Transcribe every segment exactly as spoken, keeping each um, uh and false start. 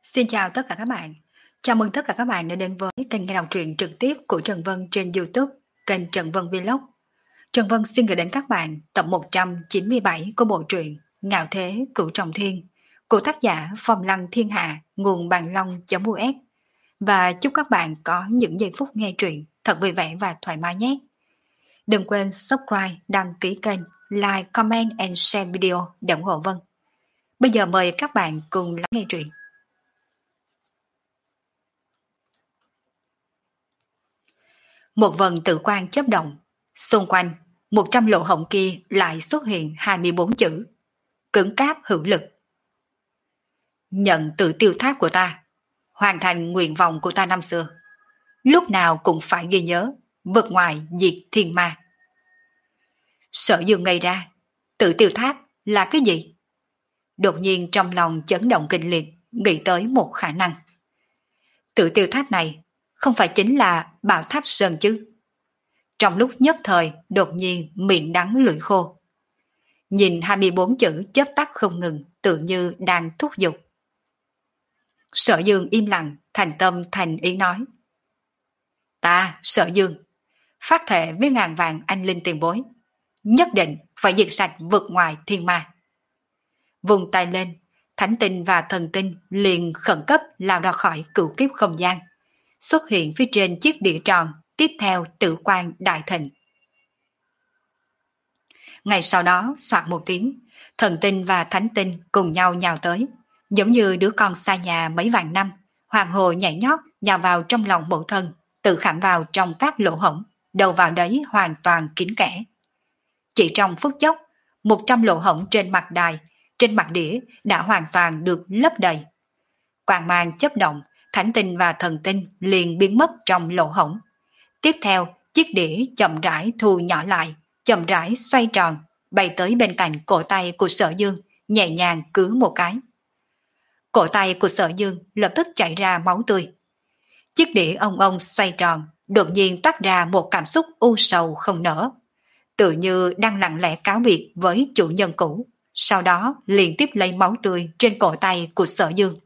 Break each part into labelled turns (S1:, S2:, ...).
S1: Xin chào tất cả các bạn. Chào mừng tất cả các bạn đã đến với kênh nghe đọc truyện trực tiếp của Trần Vân trên YouTube, kênh Trần Vân Vlog. Trần Vân xin gửi đến các bạn tập một trăm chín mươi bảy của bộ truyện Ngạo Thế Cửu Trọng Thiên của tác giả Phong Lăng Thiên Hạ, nguồn bàn long.us. Và chúc các bạn có những giây phút nghe truyện thật vui vẻ và thoải mái nhé. Đừng quên subscribe, đăng ký kênh, like, comment and share video để ủng hộ Vân. Bây giờ mời các bạn cùng lắng nghe truyện. Một vần tự quan chớp động, xung quanh một trăm lỗ hổng kia lại xuất hiện hai mươi bốn chữ: cứng cáp hữu lực. Nhận tự tiêu tháp của ta, hoàn thành nguyện vọng của ta năm xưa, lúc nào cũng phải ghi nhớ, vượt ngoài diệt thiên ma. Sở Dương ngây ra, tự tiêu tháp là cái gì? Đột nhiên trong lòng chấn động kinh liệt, nghĩ tới một khả năng. Tự tiêu tháp này không phải chính là Bảo Tháp Sơn chứ? Trong lúc nhất thời, đột nhiên miệng đắng lưỡi khô. Nhìn hai mươi bốn chữ chớp tắt không ngừng, tự như đang thúc giục. Sở Dương im lặng, thành tâm thành ý nói: Ta, Sở Dương, phát thệ với ngàn vàng anh linh tiền bối, nhất định phải diệt sạch vượt ngoài thiên ma. Vùng tay lên, thánh tinh và thần tinh liền khẩn cấp lao ra khỏi cửu kiếp không gian, xuất hiện phía trên chiếc đĩa tròn, tiếp theo tự quan đại thịnh. Ngày sau đó, soạt một tiếng, thần tinh và thánh tinh cùng nhau nhào tới, giống như đứa con xa nhà mấy vạn năm, hoàng hồ nhảy nhót nhào vào trong lòng mẫu thân, tự khảm vào trong các lỗ hổng, đầu vào đấy hoàn toàn kín kẽ. Chỉ trong phút chốc, một trăm lỗ hổng trên mặt đài, trên mặt đĩa đã hoàn toàn được lấp đầy. Quang mang chớp động, thánh tinh và thần tinh liền biến mất trong lỗ hổng. Tiếp theo, chiếc đĩa chậm rãi thu nhỏ lại, chậm rãi xoay tròn, bay tới bên cạnh cổ tay của Sở Dương, nhẹ nhàng cứ một cái. Cổ tay của Sở Dương lập tức chảy ra máu tươi. Chiếc đĩa ông ông xoay tròn, đột nhiên toát ra một cảm xúc u sầu không nở, tự như đang lặng lẽ cáo biệt với chủ nhân cũ, sau đó liền tiếp lấy máu tươi trên cổ tay của Sở Dương.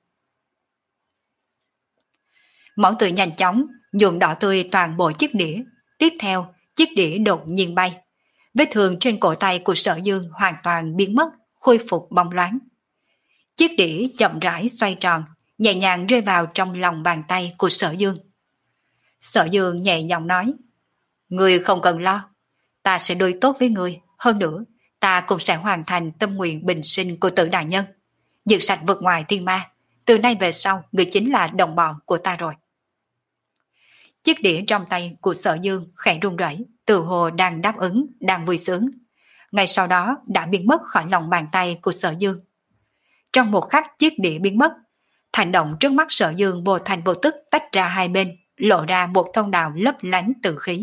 S1: Máu tươi nhanh chóng nhuộm đỏ tươi toàn bộ chiếc đĩa. Tiếp theo, chiếc đĩa đột nhiên bay. Vết thương trên cổ tay của Sở Dương hoàn toàn biến mất, khôi phục bóng loáng. Chiếc đĩa chậm rãi xoay tròn, nhẹ nhàng rơi vào trong lòng bàn tay của Sở Dương. Sở Dương nhẹ giọng nói: Ngươi không cần lo, ta sẽ đối tốt với ngươi. Hơn nữa, ta cũng sẽ hoàn thành tâm nguyện bình sinh của Tử đại nhân, diệt sạch vượt ngoài thiên ma. Từ nay về sau, ngươi chính là đồng bọn của ta rồi. Chiếc đĩa trong tay của Sở Dương khẽ rung rẩy, tự hồ đang đáp ứng, đang vui sướng. Ngay sau đó đã biến mất khỏi lòng bàn tay của Sở Dương. Trong một khắc chiếc đĩa biến mất, hành động trước mắt Sở Dương vô thành vô tức tách ra hai bên, lộ ra một thông đạo lấp lánh tử khí.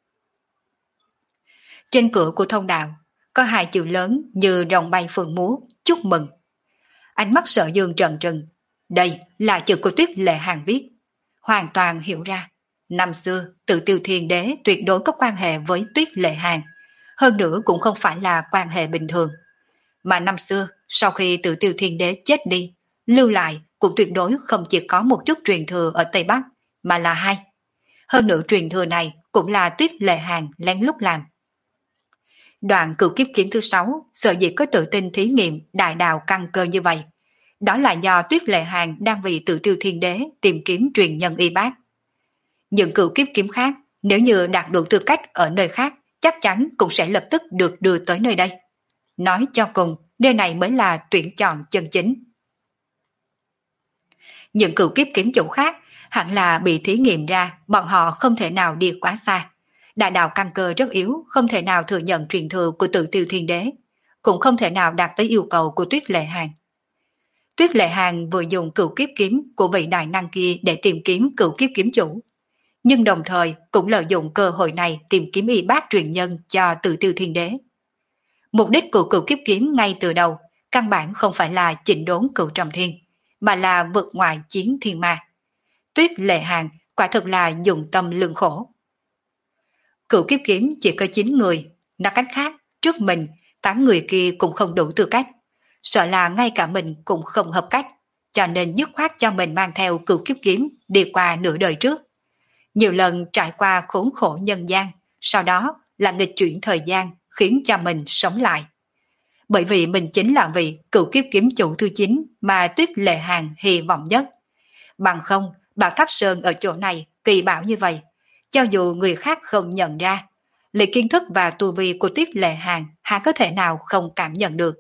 S1: Trên cửa của thông đạo có hai chữ lớn như rồng bay phượng múa: chúc mừng. Ánh mắt Sở Dương trợn trừng, đây là chữ của Tuyết Lệ Hàn viết. Hoàn toàn hiểu ra, năm xưa Tự Tiêu Thiên Đế tuyệt đối có quan hệ với Tuyết Lệ Hàn, hơn nữa cũng không phải là quan hệ bình thường. Mà năm xưa, sau khi Tự Tiêu Thiên Đế chết đi, lưu lại cũng tuyệt đối không chỉ có một chút truyền thừa ở Tây Bắc, mà là hai. Hơn nữa truyền thừa này cũng là Tuyết Lệ Hàn lén lút làm. Đoạn cửu kiếp kiếm thứ sáu, sở dĩ có tự tin thí nghiệm đại đạo căn cơ như vậy, đó là do Tuyết Lệ Hàn đang vì Tự Tiêu Thiên Đế tìm kiếm truyền nhân y bác. Những cửu kiếp kiếm khác, nếu như đạt đủ tư cách ở nơi khác, chắc chắn cũng sẽ lập tức được đưa tới nơi đây. Nói cho cùng, nơi này mới là tuyển chọn chân chính. Những cửu kiếp kiếm chủ khác hẳn là bị thí nghiệm ra, bọn họ không thể nào đi quá xa. Đại đạo căn cơ rất yếu, không thể nào thừa nhận truyền thừa của Tự Tiêu Thiên Đế, cũng không thể nào đạt tới yêu cầu của Tuyết Lệ Hàn. Tuyết Lệ Hàn vừa dùng cửu kiếp kiếm của vị đại năng kia để tìm kiếm cửu kiếp kiếm chủ, nhưng đồng thời cũng lợi dụng cơ hội này tìm kiếm y bác truyền nhân cho Tự Tiêu Thiên Đế. Mục đích của cửu kiếp kiếm ngay từ đầu căn bản không phải là chỉnh đốn cửu trọng thiên, mà là vượt ngoài chiến thiên ma. Tuyết Lệ Hàn quả thực là dùng tâm lương khổ. Cửu kiếp kiếm chỉ có chín người, nói cách khác, trước mình tám người kia cũng không đủ tư cách, sợ là ngay cả mình cũng không hợp cách, cho nên dứt khoát cho mình mang theo cửu kiếp kiếm đi qua nửa đời trước. Nhiều lần trải qua khốn khổ nhân gian, sau đó là nghịch chuyển thời gian khiến cho mình sống lại. Bởi vì mình chính là vị cửu kiếp kiếm chủ thứ chín mà Tuyết Lệ Hàn hy vọng nhất. Bằng không, Bảo Tháp Sơn ở chỗ này kỳ bảo như vậy, cho dù người khác không nhận ra, lý kiến thức và tu vi của Tuyết Lệ Hàn há có thể nào không cảm nhận được.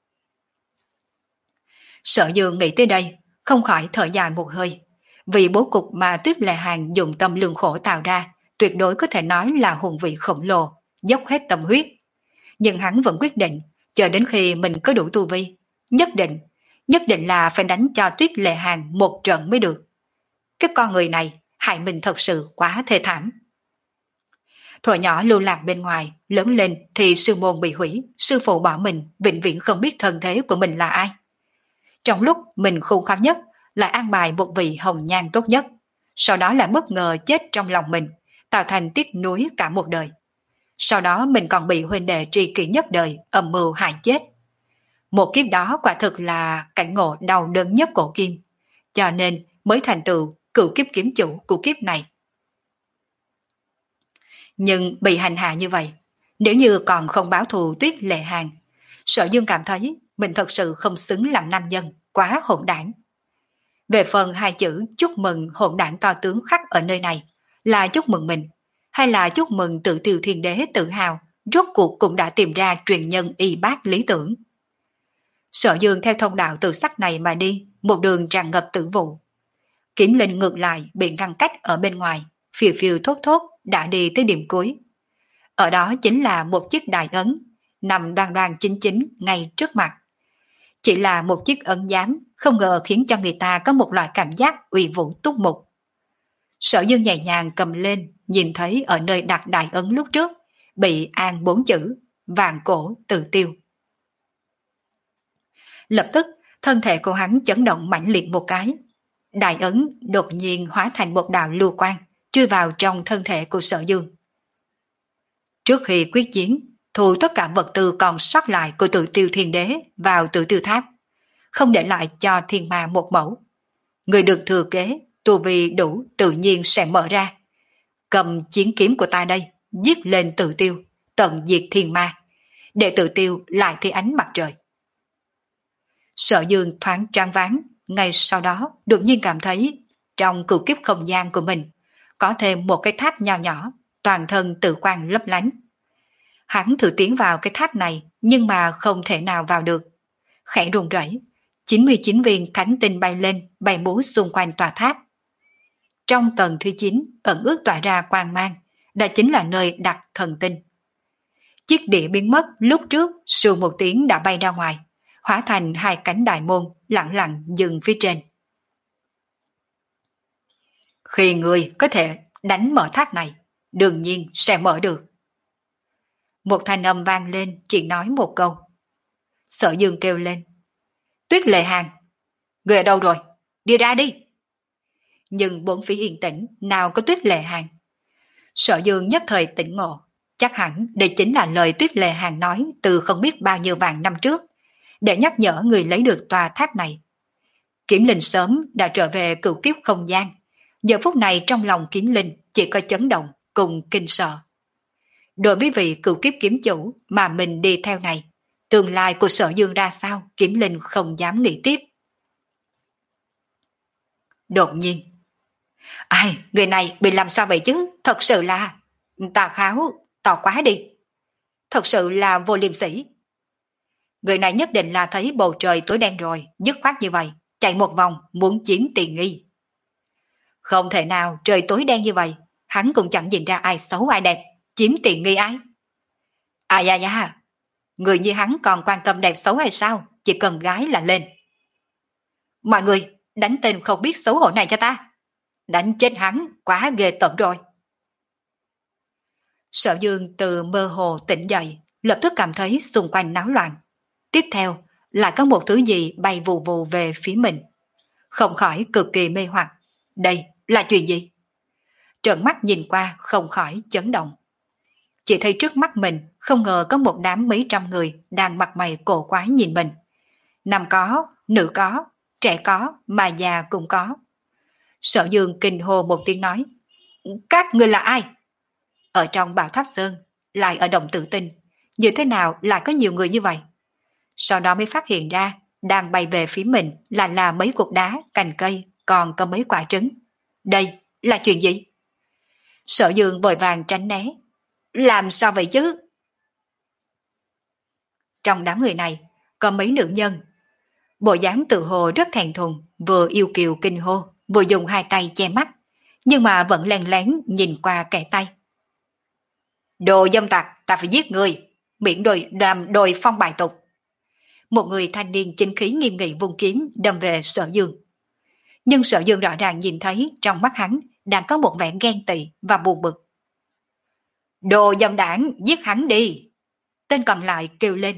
S1: Sở Dương nghĩ tới đây, không khỏi thở dài một hơi. Vì bố cục mà Tuyết Lệ Hàn dùng tâm lương khổ tạo ra, tuyệt đối có thể nói là hùng vị khổng lồ, dốc hết tâm huyết. Nhưng hắn vẫn quyết định, chờ đến khi mình có đủ tu vi, nhất định, nhất định là phải đánh cho Tuyết Lệ Hàn một trận mới được. Cái con người này, hại mình thật sự quá thê thảm. Thuở nhỏ lưu lạc bên ngoài, lớn lên thì sư môn bị hủy, sư phụ bỏ mình, vĩnh viễn không biết thân thế của mình là ai. Trong lúc mình khôn khó nhất, lại an bài một vị hồng nhan tốt nhất, sau đó lại bất ngờ chết trong lòng mình, tạo thành tiếc nuối cả một đời. Sau đó mình còn bị huynh đệ tri kỷ nhất đời âm mưu hại chết. Một kiếp đó quả thực là cảnh ngộ đau đớn nhất cổ kim, cho nên mới thành tựu cửu kiếp kiếm chủ của kiếp này. Nhưng bị hành hạ như vậy, nếu như còn không báo thù Tuyết Lệ Hàn, Sở Dương cảm thấy mình thật sự không xứng làm nam nhân, quá hỗn đảng. Về phần hai chữ chúc mừng hỗn đảng to tướng khắc ở nơi này, là chúc mừng mình, hay là chúc mừng Tự Tiêu Thiên Đế tự hào, rốt cuộc cũng đã tìm ra truyền nhân y bác lý tưởng. Sở Dương theo thông đạo tự sắc này mà đi, một đường tràn ngập tử vụ. Kiếm Linh ngược lại bị ngăn cách ở bên ngoài, phiêu phiêu thốt thốt đã đi tới điểm cuối. Ở đó chính là một chiếc đại ấn, nằm đoan đoan chính chính ngay trước mặt. Chỉ là một chiếc ấn giám, không ngờ khiến cho người ta có một loại cảm giác uy vũ túc mục. Sở Dương nhẹ nhàng cầm lên, nhìn thấy ở nơi đặt đại ấn lúc trước, bị an bốn chữ, vạn cổ tự tiêu. Lập tức, thân thể của hắn chấn động mãnh liệt một cái. Đại ấn đột nhiên hóa thành một đạo lưu quang, chui vào trong thân thể của Sở Dương. Trước khi quyết chiến, thu tất cả vật tư còn sót lại của Tự Tiêu Thiên Đế vào Tự Tiêu Tháp, không để lại cho thiên ma một mẫu. Người được thừa kế, tu vi đủ tự nhiên sẽ mở ra. Cầm chiến kiếm của ta đây, giết lên Tự Tiêu, tận diệt thiên ma, để Tự Tiêu lại thấy ánh mặt trời. Sở Dương thoáng choáng váng, ngay sau đó đột nhiên cảm thấy trong cửu kiếp không gian của mình có thêm một cái tháp nho nhỏ, toàn thân tự quang lấp lánh. Hắn thử tiến vào cái tháp này nhưng mà không thể nào vào được. Khẽ run rẩy, chín mươi chín viên thánh tinh bay lên, bay múa xung quanh tòa tháp. Trong tầng thứ chín ẩn ước tỏa ra quang mang, đó chính là nơi đặt thần tinh. Chiếc đĩa biến mất lúc trước, sù một tiếng đã bay ra ngoài, hóa thành hai cánh đại môn lặng lặng dừng phía trên. Khi người có thể đánh mở tháp này, đương nhiên sẽ mở được. Một thanh âm vang lên, chỉ nói một câu. Sở Dương kêu lên. Tuyết Lệ Hàn, người ở đâu rồi? Đi ra đi. Nhưng bốn phía yên tĩnh, nào có Tuyết Lệ Hàn. Sở Dương nhất thời tỉnh ngộ, chắc hẳn đây chính là lời Tuyết Lệ Hàn nói từ không biết bao nhiêu vạn năm trước, để nhắc nhở người lấy được tòa tháp này. Kiếm Linh sớm đã trở về cửu kiếp không gian, giờ phút này trong lòng Kiếm Linh chỉ có chấn động cùng kinh sợ. Đối với vị cửu kiếp kiếm chủ mà mình đi theo này, tương lai của Sở Dương ra sao, Kiếm Linh không dám nghĩ tiếp. Đột nhiên, ai, người này bị làm sao vậy chứ, thật sự là tà kháo, to quá đi, thật sự là vô liêm sỉ. Người này nhất định là thấy bầu trời tối đen rồi, dứt khoát như vậy, chạy một vòng muốn chiếm tiền nghi. Không thể nào trời tối đen như vậy, hắn cũng chẳng nhìn ra ai xấu ai đẹp, chiếm tiền nghi ai. À da da, người như hắn còn quan tâm đẹp xấu hay sao, chỉ cần gái là lên. Mọi người, đánh tên không biết xấu hổ này cho ta. Đánh chết hắn, quá ghê tởm rồi. Sở Dương từ mơ hồ tỉnh dậy, lập tức cảm thấy xung quanh náo loạn. Tiếp theo, lại có một thứ gì bay vù vù về phía mình. Không khỏi cực kỳ mê hoặc. Đây là chuyện gì? Trợn mắt nhìn qua không khỏi chấn động. Chỉ thấy trước mắt mình không ngờ có một đám mấy trăm người đang mặt mày cổ quái nhìn mình. Nam có, nữ có, trẻ có mà già cũng có. Sở Dương kinh hô một tiếng nói, các người là ai? Ở trong Bảo Tháp Sơn, lại ở Động Tử Tinh, như thế nào lại có nhiều người như vậy? Sau đó mới phát hiện ra, đang bay về phía mình là là mấy cục đá, cành cây, còn có mấy quả trứng. Đây là chuyện gì? Sở Dương vội vàng tránh né. Làm sao vậy chứ? Trong đám người này, có mấy nữ nhân. Bộ dáng tự hồ rất thẹn thùng, vừa yêu kiều kinh hô, vừa dùng hai tay che mắt, nhưng mà vẫn lén lén nhìn qua kẻ tay. Đồ dâm tặc, ta phải giết người, miễn đồi đàm đồi phong bài tục. Một người thanh niên chính khí nghiêm nghị vung kiếm đâm về Sở Dương. Nhưng Sở Dương rõ ràng nhìn thấy trong mắt hắn đang có một vẻ ghen tị và buồn bực. Đồ dâm đảng, giết hắn đi. Tên còn lại kêu lên.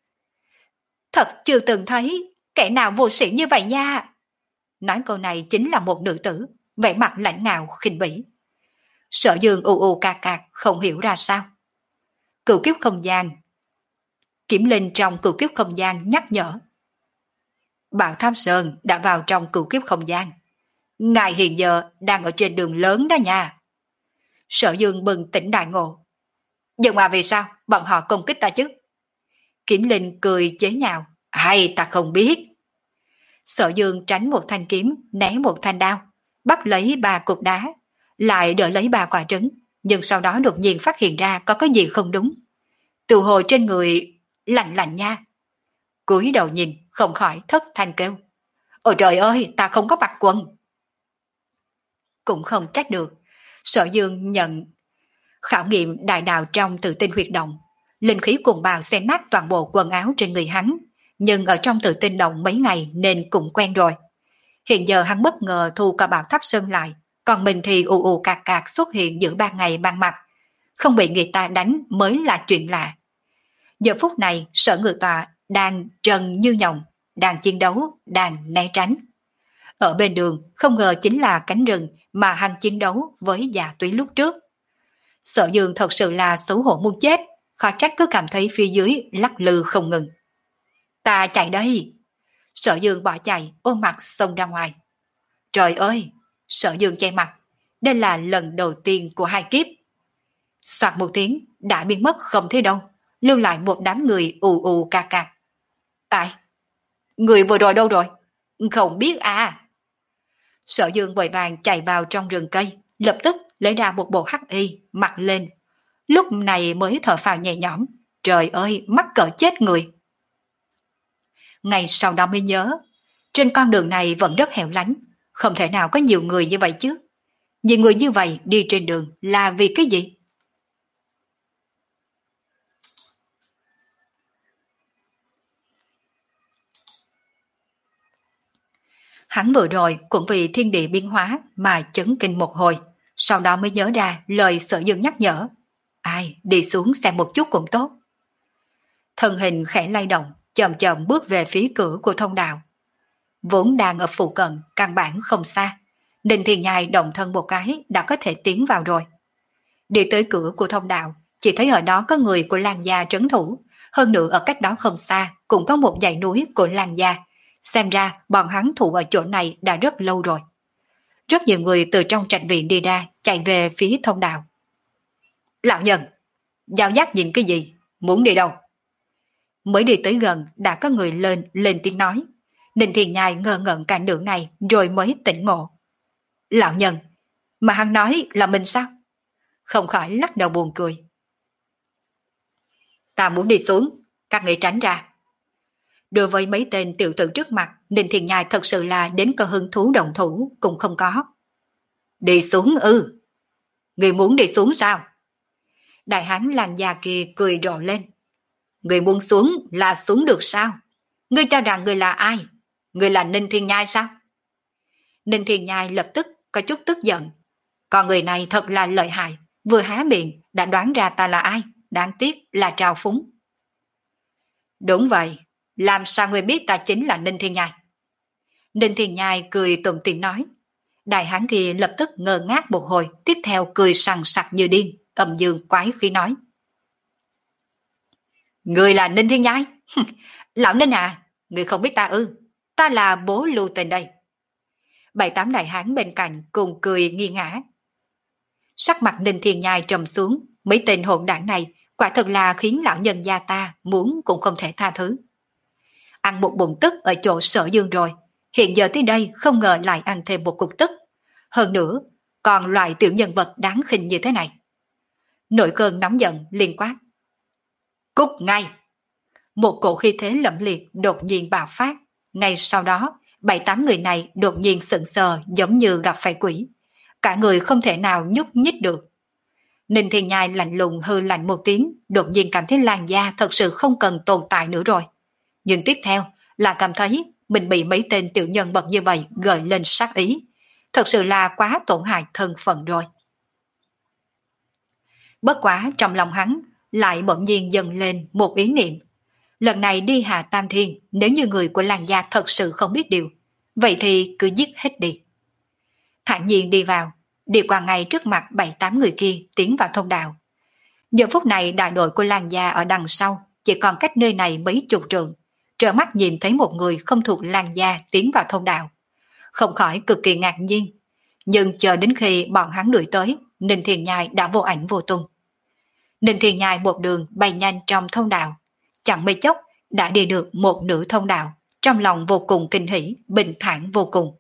S1: Thật chưa từng thấy kẻ nào vô sĩ như vậy nha. Nói câu này chính là một nữ tử, vẻ mặt lãnh ngạo khinh bỉ. Sở Dương u u cạc cạc không hiểu ra sao. Cửu kiếp không gian. Kiểm linh trong cửu kiếp không gian nhắc nhở. Bảo Tháp Sơn đã vào trong cửu kiếp không gian. Ngài hiện giờ đang ở trên đường lớn đó nha. Sở Dương bừng tỉnh đại ngộ. Nhưng mà vì sao bọn họ công kích ta chứ? Kiểm linh cười chế nhạo. Hay ta không biết. Sở Dương tránh một thanh kiếm, né một thanh đao, bắt lấy ba cục đá, lại đỡ lấy ba quả trứng, nhưng sau đó đột nhiên phát hiện ra có cái gì không đúng. Từ hồi trên người lạnh lạnh nha. Cúi đầu nhìn, không khỏi thất thanh kêu. Ôi trời ơi, ta không có mặc quần. Cũng không trách được. Sở Dương nhận khảo nghiệm đại đạo trong Tự Tinh huyệt động. Linh khí cuồng bạo xé nát toàn bộ quần áo trên người hắn, nhưng ở trong Tự Tinh động mấy ngày nên cũng quen rồi. Hiện giờ hắn bất ngờ thu cả Bảo Tháp Sơn lại, còn mình thì ù ù cạc cạc xuất hiện giữa ban ngày ban mặt. Không bị người ta đánh mới là chuyện lạ. Giờ phút này Sở Ngự Tọa đang trần như nhộng, đang chiến đấu, đang né tránh. Ở bên đường không ngờ chính là cánh rừng mà hắn chiến đấu với Dạ Túy lúc trước. Sở Dương thật sự là xấu hổ muốn chết, khó trách cứ cảm thấy phía dưới lắc lư không ngừng. Ta chạy đây. Sở Dương bỏ chạy, ôm mặt xông ra ngoài. Trời ơi, Sở Dương che mặt, đây là lần đầu tiên của hai kiếp. Soạt một tiếng đã biến mất không thấy đâu, lưu lại một đám người ù ù ca ca. Ai? Người vừa rồi đâu rồi? Không biết à. Sở Dương vội vàng chạy vào trong rừng cây, lập tức lấy ra một bộ hắc y, mặc lên. Lúc này mới thở phào nhẹ nhõm. Trời ơi, mắc cỡ chết người. Ngày sau đó mới nhớ, trên con đường này vẫn rất hẻo lánh, không thể nào có nhiều người như vậy chứ. Nhiều người như vậy đi trên đường là vì cái gì? Hắn vừa rồi cũng vì thiên địa biến hóa mà chấn kinh một hồi, sau đó mới nhớ ra lời Sở Dương nhắc nhở. Ai, đi xuống xem một chút cũng tốt. Thân hình khẽ lay động, chậm chậm bước về phía cửa của thông đạo. Vốn đang ở phụ cận, căn bản không xa. Ninh Thiên Nhai động thân một cái đã có thể tiến vào rồi. Đi tới cửa của thông đạo, chỉ thấy ở đó có người của Lan gia trấn thủ, hơn nữa ở cách đó không xa cũng có một dãy núi của Lan gia. Xem ra bọn hắn thủ ở chỗ này đã rất lâu rồi. Rất nhiều người từ trong trạch viện đi ra, chạy về phía thông đạo. Lão nhân, Giao Giác nhìn cái gì? Muốn đi đâu? Mới đi tới gần đã có người lên lên tiếng nói. Ninh Thiên Nhai ngơ ngẩn cả nửa ngày rồi mới tỉnh ngộ. Lão nhân, mà hắn nói là mình sao? Không khỏi lắc đầu buồn cười. Ta muốn đi xuống, các người tránh ra. Đối với mấy tên tiểu tử trước mặt, Ninh Thiên Nhai thật sự là đến cơ hứng thú đồng thủ cũng không có. Đi xuống ư? Người muốn đi xuống sao? Đại hán làng già kia cười rộ lên. Người muốn xuống là xuống được sao? Ngươi cho rằng người là ai? Người là Ninh Thiên Nhai sao? Ninh Thiên Nhai lập tức có chút tức giận. Con người này thật là lợi hại, vừa há miệng đã đoán ra ta là ai, đáng tiếc là trào phúng. Đúng vậy, làm sao người biết ta chính là Ninh Thiên Nhai? Ninh Thiên Nhai cười tủm tỉm nói. Đại hán kia lập tức ngơ ngác một hồi, tiếp theo cười sằng sặc như điên, âm dương quái khí nói. Người là Ninh Thiên Nhai? Lão Ninh à, người không biết ta ư? ta là bố lưu tình đây. Bảy tám đại hán bên cạnh cùng cười nghi ngã. Sắc mặt Ninh Thiên Nhai trầm xuống, mấy tên hỗn đảng này quả thật là khiến lão nhân gia ta muốn cũng không thể tha thứ. Ăn một bụng tức ở chỗ Sở Dương rồi, hiện giờ tới đây không ngờ lại ăn thêm một cục tức. Hơn nữa, còn loại tiểu nhân vật đáng khinh như thế này. Nội cơn nóng giận liền quát. Cút ngay! Một cổ khí thế lẫm liệt đột nhiên bạo phát. Ngay sau đó, bảy tám người này đột nhiên sững sờ giống như gặp phải quỷ. Cả người không thể nào nhúc nhích được. Ninh Thiên Nhai lạnh lùng hư lạnh một tiếng, đột nhiên cảm thấy làn da thật sự không cần tồn tại nữa rồi. Nhưng tiếp theo là cảm thấy mình bị mấy tên tiểu nhân vật như vậy gợi lên sát ý. Thật sự là quá tổn hại thân phận rồi. Bất quá trong lòng hắn lại bỗng nhiên dâng lên một ý niệm. Lần này đi Hạ Tam Thiên, nếu như người của làng gia thật sự không biết điều, vậy thì cứ giết hết đi. Thản nhiên đi vào, đi qua ngay trước mặt bảy tám người kia tiến vào thông đạo. Giờ phút này đại đội của làng gia ở đằng sau, chỉ còn cách nơi này mấy chục trượng, trợ mắt nhìn thấy một người không thuộc làng gia tiến vào thông đạo. Không khỏi cực kỳ ngạc nhiên, nhưng chờ đến khi bọn hắn đuổi tới, Ninh Thiên Nhai đã vô ảnh vô tung. Ninh Thiên Nhai một đường bay nhanh trong thông đạo, chẳng mấy chốc đã đi được một nửa thông đạo, trong lòng vô cùng kinh hỉ, bình thản vô cùng.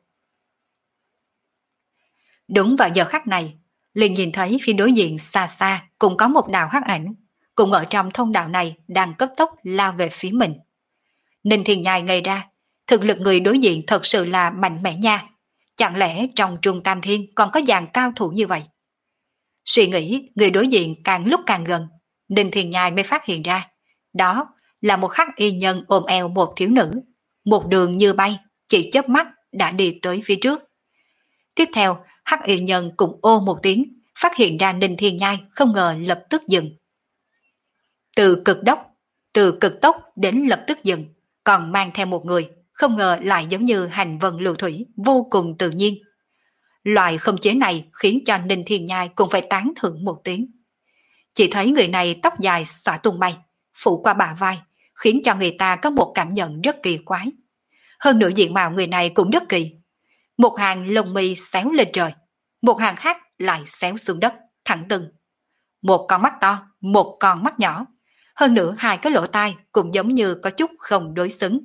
S1: Đúng vào giờ khắc này, liền nhìn thấy phía đối diện xa xa cũng có một đạo hắc ảnh, cũng ở trong thông đạo này đang cấp tốc lao về phía mình. Ninh Thiên Nhai ngây ra, thực lực người đối diện thật sự là mạnh mẽ nha, chẳng lẽ trong Trung Tam Thiên còn có dàn cao thủ như vậy? Suy nghĩ người đối diện càng lúc càng gần, Ninh Thiên Nhai mới phát hiện ra, đó là một hắc y nhân ôm eo một thiếu nữ, một đường như bay, chỉ chớp mắt đã đi tới phía trước. Tiếp theo, hắc y nhân cũng ô một tiếng, phát hiện ra Ninh Thiên Nhai không ngờ lập tức dừng. Từ cực đốc, từ cực tốc đến lập tức dừng, còn mang theo một người, không ngờ lại giống như hành vân lưu thủy, vô cùng tự nhiên. Loại khống chế này khiến cho Ninh Thiên Nhai cũng phải tán thưởng một tiếng. Chỉ thấy người này tóc dài xõa tung bay, phủ qua bả vai, khiến cho người ta có một cảm nhận rất kỳ quái. Hơn nữa diện mạo người này cũng rất kỳ. Một hàng lông mi xéo lên trời, một hàng khác lại xéo xuống đất, thẳng tưng. Một con mắt to, một con mắt nhỏ. Hơn nữa hai cái lỗ tai cũng giống như có chút không đối xứng.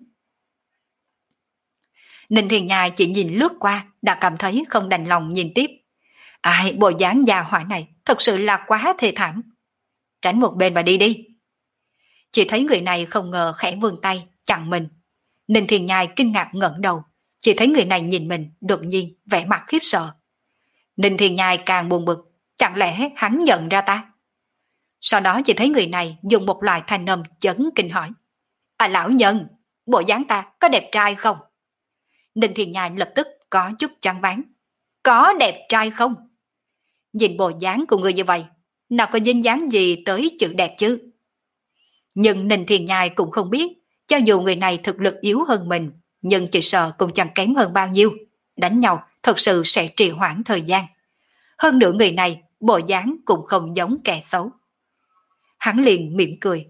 S1: Ninh Thiên Nhai chỉ nhìn lướt qua đã cảm thấy không đành lòng nhìn tiếp. Ai, bộ dáng già hỏa này thật sự là quá thê thảm. Tránh một bên và đi đi. Chỉ thấy người này không ngờ khẽ vươn tay chặn mình. Ninh Thiên Nhai kinh ngạc ngẩng đầu, chỉ thấy người này nhìn mình đột nhiên vẻ mặt khiếp sợ. Ninh Thiên Nhai càng buồn bực, chẳng lẽ hắn nhận ra ta? Sau đó chỉ thấy người này dùng một loại thanh âm chấn kinh hỏi. À lão nhân, bộ dáng ta có đẹp trai không? Ninh Thiên Nhai lập tức có chút choáng váng. Có đẹp trai không? Nhìn bộ dáng của người như vậy, nào có dính dáng gì tới chữ đẹp chứ? Nhưng Ninh Thiên Nhai cũng không biết, cho dù người này thực lực yếu hơn mình, nhưng chỉ sợ cũng chẳng kém hơn bao nhiêu. Đánh nhau thật sự sẽ trì hoãn thời gian. Hơn nữa người này, bộ dáng cũng không giống kẻ xấu. Hắn liền mỉm cười.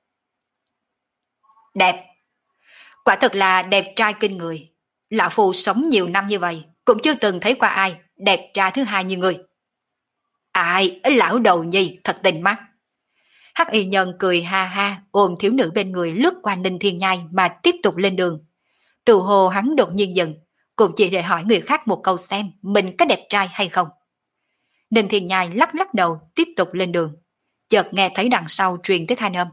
S1: Đẹp. Quả thật là đẹp trai kinh người. Lão Phu sống nhiều năm như vậy, cũng chưa từng thấy qua ai đẹp trai thứ hai như người. Ai, lão đầu nhi thật tình mắt. Hắc y nhân cười ha ha, ôm thiếu nữ bên người lướt qua Ninh Thiên Nhai mà tiếp tục lên đường. Từ hồ hắn đột nhiên dừng, cũng chỉ để hỏi người khác một câu xem mình có đẹp trai hay không. Ninh Thiên Nhai lắc lắc đầu tiếp tục lên đường, chợt nghe thấy đằng sau truyền tới thanh âm.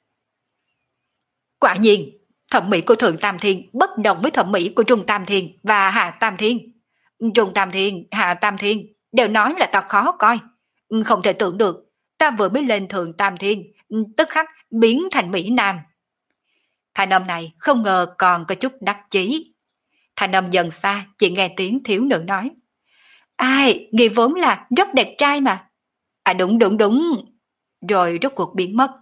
S1: Quả nhiên, thẩm mỹ của Thượng Tam Thiên bất đồng với thẩm mỹ của Trung Tam Thiên và Hạ Tam Thiên. Trung Tam Thiên, Hạ Tam Thiên đều nói là ta khó coi. Không thể tưởng được, ta vừa mới lên Thượng Tam Thiên, tức khắc biến thành Mỹ Nam. Thanh âm này không ngờ còn có chút đắc chí. Thanh âm dần xa, chỉ nghe tiếng thiếu nữ nói. Ai, người vốn là rất đẹp trai mà. À đúng đúng đúng. Rồi rốt cuộc biến mất.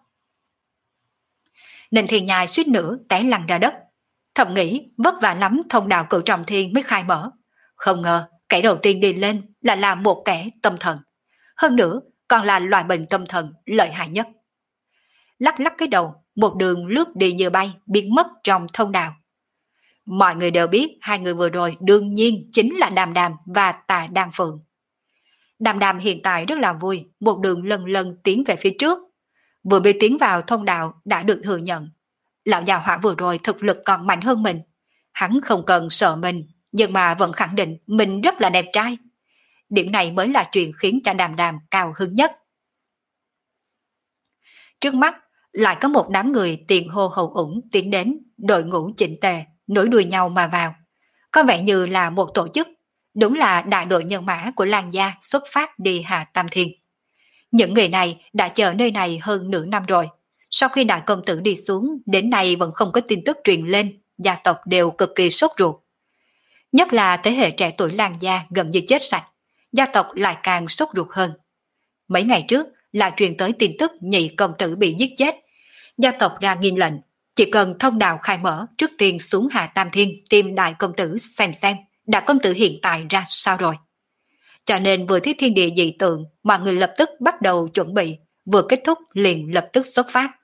S1: Ninh Thiên Nhai suýt nữa té lăn ra đất. Thầm nghĩ vất vả lắm thông đạo cửu trọng thiên mới khai mở. Không ngờ kẻ đầu tiên đi lên là là một kẻ tâm thần. Hơn nữa còn là loại bệnh tâm thần lợi hại nhất. Lắc lắc cái đầu, một đường lướt đi như bay, biến mất trong thông đạo. Mọi người đều biết hai người vừa rồi đương nhiên chính là Đàm Đàm và Tà Đan Phượng. Đàm Đàm hiện tại rất là vui, một đường lần lần tiến về phía trước. Vừa mới tiến vào thông đạo đã được thừa nhận. Lão già hỏa vừa rồi thực lực còn mạnh hơn mình. Hắn không cần sợ mình, nhưng mà vẫn khẳng định mình rất là đẹp trai. Điểm này mới là chuyện khiến cho Đàm Đàm cao hứng nhất. Trước mắt lại có một đám người tiền hô hậu ủng tiến đến, đội ngũ chỉnh tề, nối đuôi nhau mà vào. Có vẻ như là một tổ chức, đúng là đại đội nhân mã của Lan gia xuất phát đi Hà Tam Thiên. Những người này đã chờ nơi này hơn nửa năm rồi. Sau khi đại công tử đi xuống, đến nay vẫn không có tin tức truyền lên, gia tộc đều cực kỳ sốt ruột. Nhất là thế hệ trẻ tuổi Lan gia gần như chết sạch, gia tộc lại càng sốt ruột hơn. Mấy ngày trước là truyền tới tin tức nhị công tử bị giết chết. Gia tộc ra nghiêm lệnh, chỉ cần thông đạo khai mở trước tiên xuống Hà Tam Thiên tìm đại công tử xem xem đại công tử hiện tại ra sao rồi. Cho nên vừa thấy thiên địa dị tượng, mọi người lập tức bắt đầu chuẩn bị, vừa kết thúc liền lập tức xuất phát.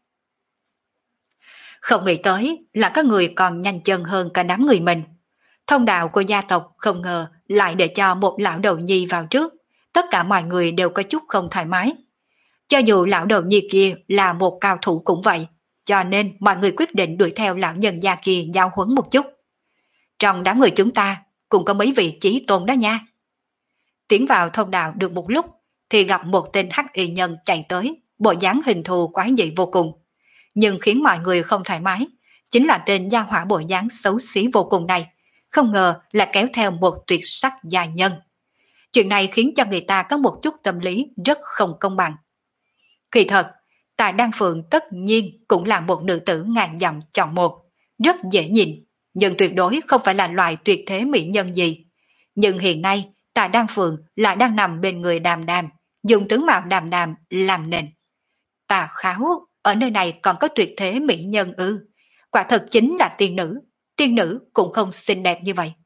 S1: Không nghĩ tới là các người còn nhanh chân hơn cả đám người mình. Thông đạo của gia tộc không ngờ lại để cho một lão đầu nhi vào trước, tất cả mọi người đều có chút không thoải mái. Cho dù lão đầu nhi kia là một cao thủ cũng vậy, cho nên mọi người quyết định đuổi theo lão nhân gia kia giao huấn một chút. Trong đám người chúng ta cũng có mấy vị chí tôn đó nha. Tiến vào thông đạo được một lúc thì gặp một tên hắc y nhân chạy tới, bộ dáng hình thù quái dị vô cùng. Nhưng khiến mọi người không thoải mái, chính là tên gia hỏa bộ dáng xấu xí vô cùng này, không ngờ là kéo theo một tuyệt sắc gia nhân. Chuyện này khiến cho người ta có một chút tâm lý rất không công bằng. Kỳ thật, Tà Đan Phượng tất nhiên cũng là một nữ tử ngàn dặm chọn một, rất dễ nhìn, nhưng tuyệt đối không phải là loại tuyệt thế mỹ nhân gì. Nhưng hiện nay, Tà Đan Phượng lại đang nằm bên người Đàm Đàm, dùng tướng mạo Đàm Đàm làm nền. Tà Kháo, ở nơi này còn có tuyệt thế mỹ nhân ư? Quả thật chính là tiên nữ, tiên nữ cũng không xinh đẹp như vậy.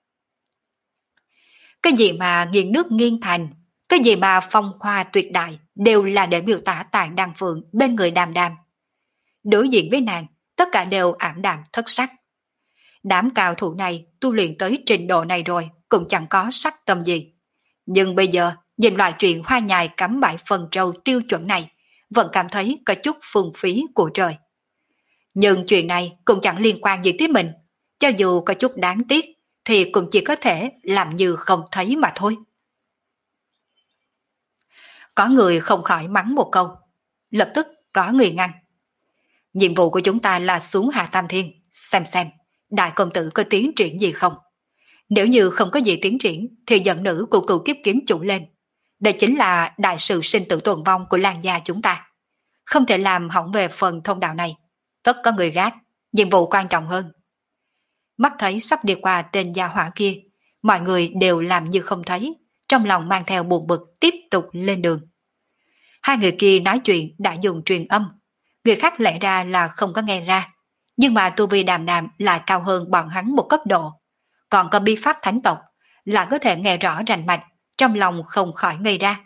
S1: Cái gì mà nghiêng nước nghiêng thành, cái gì mà phong khoa tuyệt đại, đều là để biểu tả Tà Đan Phượng bên người Đàm Đàm. Đối diện với nàng, tất cả đều ảm đạm thất sắc. Đám cao thủ này tu luyện tới trình độ này rồi, cũng chẳng có sắc tâm gì. Nhưng bây giờ, nhìn loại chuyện hoa nhài cắm bãi phần trâu tiêu chuẩn này, vẫn cảm thấy có chút phung phí của trời. Nhưng chuyện này cũng chẳng liên quan gì tới mình, cho dù có chút đáng tiếc, thì cũng chỉ có thể làm như không thấy mà thôi. Có người không khỏi mắng một câu, lập tức có người ngăn. Nhiệm vụ của chúng ta là xuống Hà Tam Thiên, xem xem, đại công tử có tiến triển gì không. Nếu như không có gì tiến triển, thì dẫn nữ của cựu kiếp kiếm chủ lên. Đây chính là đại sự sinh tử tồn vong của Lan gia chúng ta. Không thể làm hỏng về phần thông đạo này. Tất có người gác, nhiệm vụ quan trọng hơn. Mắt thấy sắp đi qua tên gia hỏa kia, mọi người đều làm như không thấy, trong lòng mang theo buồn bực tiếp tục lên đường. Hai người kia nói chuyện đã dùng truyền âm, người khác lẽ ra là không có nghe ra, nhưng mà tu vi Đàm Đàm lại cao hơn bọn hắn một cấp độ, còn có bí pháp thánh tộc, là có thể nghe rõ rành mạch, trong lòng không khỏi ngây ra.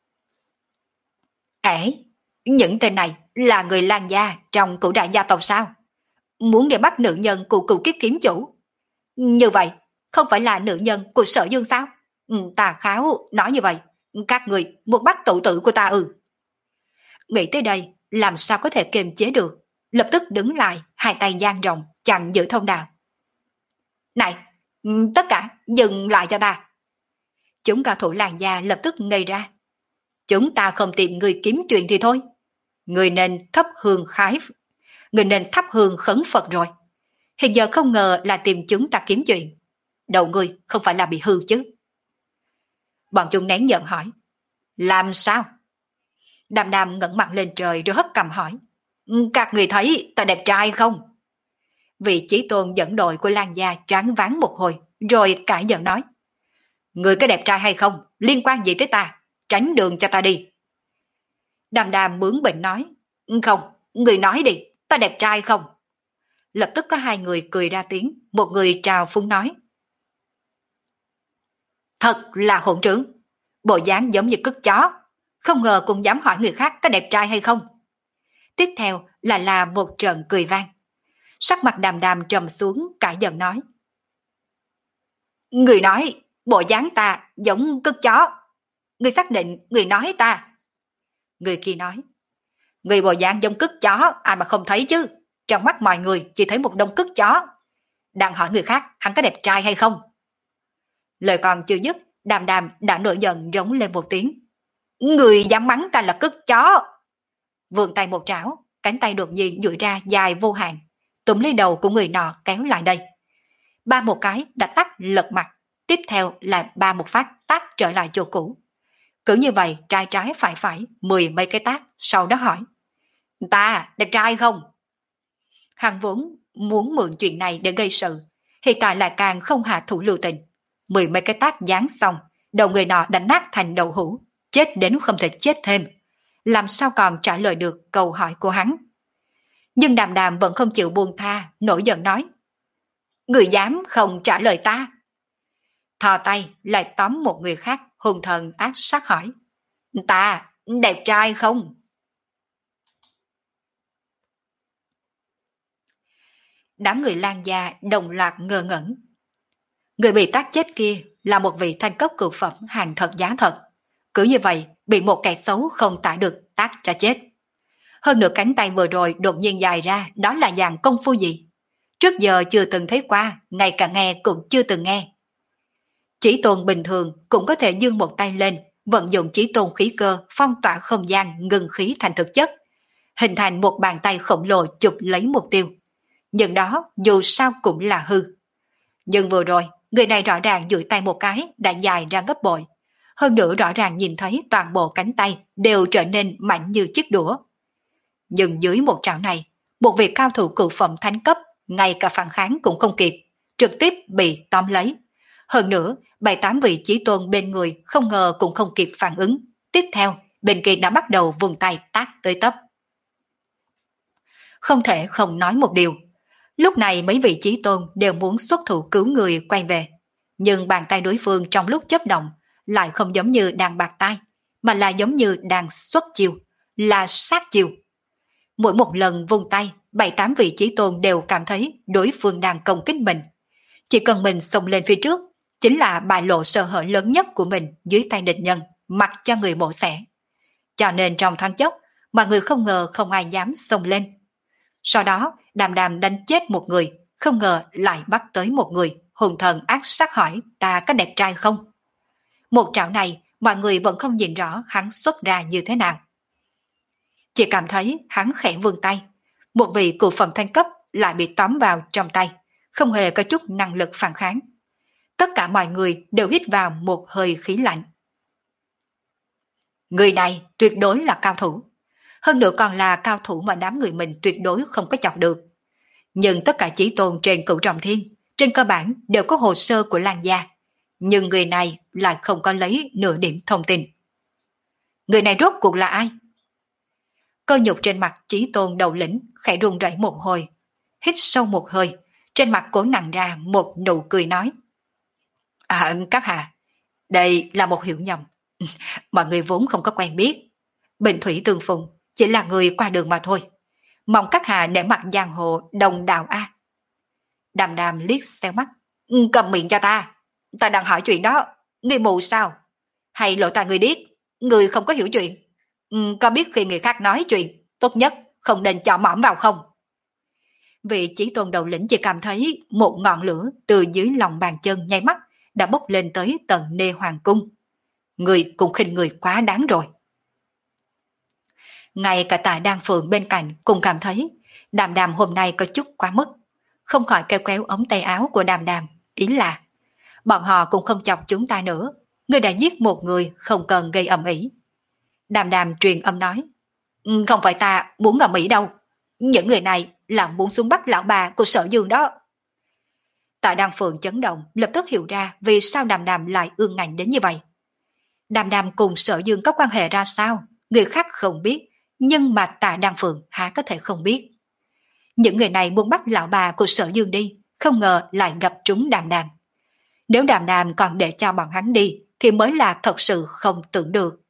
S1: Ế, những tên này là người Lan gia trong cửu đại gia tộc sao? Muốn để bắt nữ nhân của cửu kiếp kiếm chủ? Như vậy, không phải là nữ nhân của Sở Dương sao? Ừ, Tà Kháo nói như vậy, các người muốn bắt tự tử của ta ư? Nghĩ tới đây, làm sao có thể kiềm chế được, lập tức đứng lại, hai tay dang rộng, chặn giữ thông đạo. Này, tất cả dừng lại cho ta. Chúng cao thủ Lan gia lập tức ngây ra. Chúng ta không tìm người kiếm chuyện thì thôi. Người nên thắp hương khái, người nên thắp hương khấn Phật rồi. Hiện giờ không ngờ là tìm chúng ta kiếm chuyện. Đầu người không phải là bị hư chứ? Bọn chúng nén giận hỏi. Làm sao? Đàm Đàm ngẩng mặt lên trời rồi hất cằm hỏi. Các người thấy ta đẹp trai không? Vị chí tôn dẫn đội của Lan gia choáng váng một hồi, rồi cãi giận nói. Người có đẹp trai hay không, liên quan gì tới ta? Tránh đường cho ta đi. Đàm Đàm bướng bỉnh nói. Không, người nói đi, ta đẹp trai không? Lập tức có hai người cười ra tiếng, một người trào phúng nói. Thật là hỗn trướng, bộ dáng giống như cứt chó, không ngờ cũng dám hỏi người khác có đẹp trai hay không. Tiếp theo là là một trận cười vang. Sắc mặt Đàm Đàm trầm xuống, cãi giận nói. Người nói, bộ dáng ta giống cất chó. Người xác định người nói ta. Người kia nói. Người bộ dáng giống cất chó, ai mà không thấy chứ. Trong mắt mọi người chỉ thấy một đống cất chó. Đang hỏi người khác hắn có đẹp trai hay không. Lời còn chưa dứt, Đàm Đàm đã nổi giận rống lên một tiếng. Người dám mắng ta là cất chó. Vươn tay một trảo, cánh tay đột nhiên duỗi ra dài vô hạn, túm lấy đầu của người nọ kéo lại đây. Ba một cái đã tắt lật mặt, tiếp theo lại ba một phát tát trở lại chỗ cũ. Cứ như vậy trái trái phải phải mười mấy cái tát, sau đó hỏi. Ta đẹp trai không? Hắn vốn muốn mượn chuyện này để gây sự, hiện tại lại càng không hạ thủ lưu tình. Mười mấy cái tát giáng xong, đầu người nọ đánh nát thành đậu hũ, chết đến không thể chết thêm. Làm sao còn trả lời được câu hỏi của hắn? Nhưng Đàm Đàm vẫn không chịu buông tha, nổi giận nói. Người dám không trả lời ta? Thò tay lại tóm một người khác, hung thần ác sát hỏi. Ta đẹp trai không? Đám người Lan gia đồng loạt ngơ ngẩn. Người bị tác chết kia là một vị thanh cấp cửu phẩm hàng thật giá thật. Cứ như vậy bị một kẻ xấu không tả được tác cho chết. Hơn nữa cánh tay vừa rồi đột nhiên dài ra, đó là dạng công phu gì? Trước giờ chưa từng thấy qua, ngay cả nghe cũng chưa từng nghe. Chỉ tôn bình thường cũng có thể giương một tay lên, vận dụng chỉ tôn khí cơ phong tỏa không gian ngưng khí thành thực chất, hình thành một bàn tay khổng lồ chụp lấy mục tiêu. Nhưng đó dù sao cũng là hư. Nhưng vừa rồi, người này rõ ràng duỗi tay một cái đã dài ra gấp bội. Hơn nữa rõ ràng nhìn thấy toàn bộ cánh tay đều trở nên mạnh như chiếc đũa. Nhưng dưới một trảo này, một vị cao thủ cửu phẩm thánh cấp, ngay cả phản kháng cũng không kịp, trực tiếp bị tóm lấy. Hơn nữa, bảy tám vị chí tôn bên người không ngờ cũng không kịp phản ứng. Tiếp theo, bên kia đã bắt đầu vùng tay tát tới tấp. Không thể không nói một điều. Lúc này mấy vị chí tôn đều muốn xuất thủ cứu người quay về. Nhưng bàn tay đối phương trong lúc chấp động lại không giống như đang bạc tay, mà là giống như đang xuất chiêu, là sát chiêu. Mỗi một lần vung tay, bảy tám vị chí tôn đều cảm thấy đối phương đang công kích mình. Chỉ cần mình xông lên phía trước, chính là bại lộ sơ hở lớn nhất của mình dưới tay địch nhân, mặc cho người mổ xẻ. Cho nên trong thoáng chốc, mọi người không ngờ không ai dám xông lên. Sau đó, Đàm Đàm đánh chết một người, không ngờ lại bắt tới một người, hùng thần ác sát hỏi ta có đẹp trai không? Một trảo này, mọi người vẫn không nhìn rõ hắn xuất ra như thế nào. Chỉ cảm thấy hắn khẽ vươn tay, một vị cửu phẩm thanh cấp lại bị tóm vào trong tay, không hề có chút năng lực phản kháng. Tất cả mọi người đều hít vào một hơi khí lạnh. Người này tuyệt đối là cao thủ. Hơn nữa còn là cao thủ mà đám người mình tuyệt đối không có chọc được. Nhưng tất cả chí tôn trên cửu trọng thiên, trên cơ bản đều có hồ sơ của Lan gia. Nhưng người này lại không có lấy nửa điểm thông tin. Người này rốt cuộc là ai? Cơ nhục trên mặt chí tôn đầu lĩnh khẽ run rẩy một hồi, hít sâu một hơi, trên mặt cố nặng ra một nụ cười nói. À, các hạ, đây là một hiểu nhầm. Mọi người vốn không có quen biết. Bình thủy tương phùng, chỉ là người qua đường mà thôi. Mong các hạ để mặt giang hồ đồng đạo a. Đàm Đàm liếc xéo mắt. Cầm miệng cho ta. Ta đang hỏi chuyện đó. Ngươi mù sao? Hay lộ ta người điếc? Người không có hiểu chuyện. Có biết khi người khác nói chuyện, tốt nhất không nên chọ mõm vào không? Vị chí tôn đầu lĩnh chỉ cảm thấy một ngọn lửa từ dưới lòng bàn chân nháy mắt đã bốc lên tới tận nê hoàng cung. Người cũng khinh người quá đáng rồi. Ngay cả Tạ Đan Phượng bên cạnh cũng cảm thấy Đàm Đàm hôm nay có chút quá mức, không khỏi kéo kéo ống tay áo của Đàm Đàm, ý là bọn họ cũng không chọc chúng ta nữa, người đã giết một người không cần gây ầm ĩ. Đàm Đàm truyền âm nói, không phải ta muốn ầm ĩ đâu, những người này là muốn xuống bắt lão bà của Sở Dương đó. Tạ Đan Phượng chấn động, lập tức hiểu ra vì sao Đàm Đàm lại ương ngạnh đến như vậy. Đàm Đàm cùng Sở Dương có quan hệ ra sao, người khác không biết, nhưng mà Tạ Đan Phượng há có thể không biết. Những người này muốn bắt lão bà của Sở Dương đi, không ngờ lại gặp trúng Đàm Đàm. Nếu Đàm Đàm còn để cho bọn hắn đi, thì mới là thật sự không tưởng được.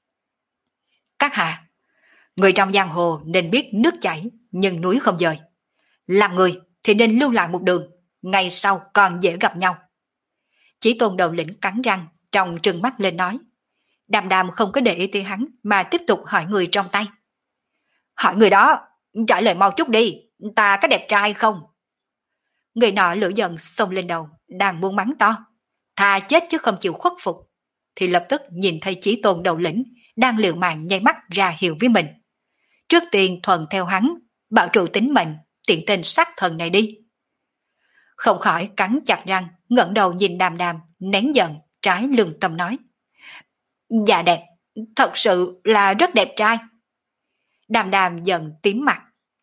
S1: Các hạ, người trong giang hồ nên biết nước chảy, nhưng núi không dời. Làm người thì nên lưu lại một đường, ngày sau còn dễ gặp nhau. Chí Tôn đầu lĩnh cắn răng, trong trừng mắt lên nói. Đàm Đàm không có để ý tới hắn mà tiếp tục hỏi người trong tay. Hỏi người đó, trả lời mau chút đi, ta có đẹp trai không? Người nọ lửa giận xông lên đầu, đang muốn mắng to. Thà chết chứ không chịu khuất phục. Thì lập tức nhìn thấy Chí Tôn đầu lĩnh đang liều mạng nháy mắt ra hiệu với mình. Trước tiên thuận theo hắn, bảo trụ tính mệnh, tiện tên sát thần này đi. Không khỏi cắn chặt răng, ngẩng đầu nhìn Đàm Đàm, nén giận, trái lương tâm nói. Dạ đẹp, thật sự là rất đẹp trai. Đàm Đàm giận tím mặt.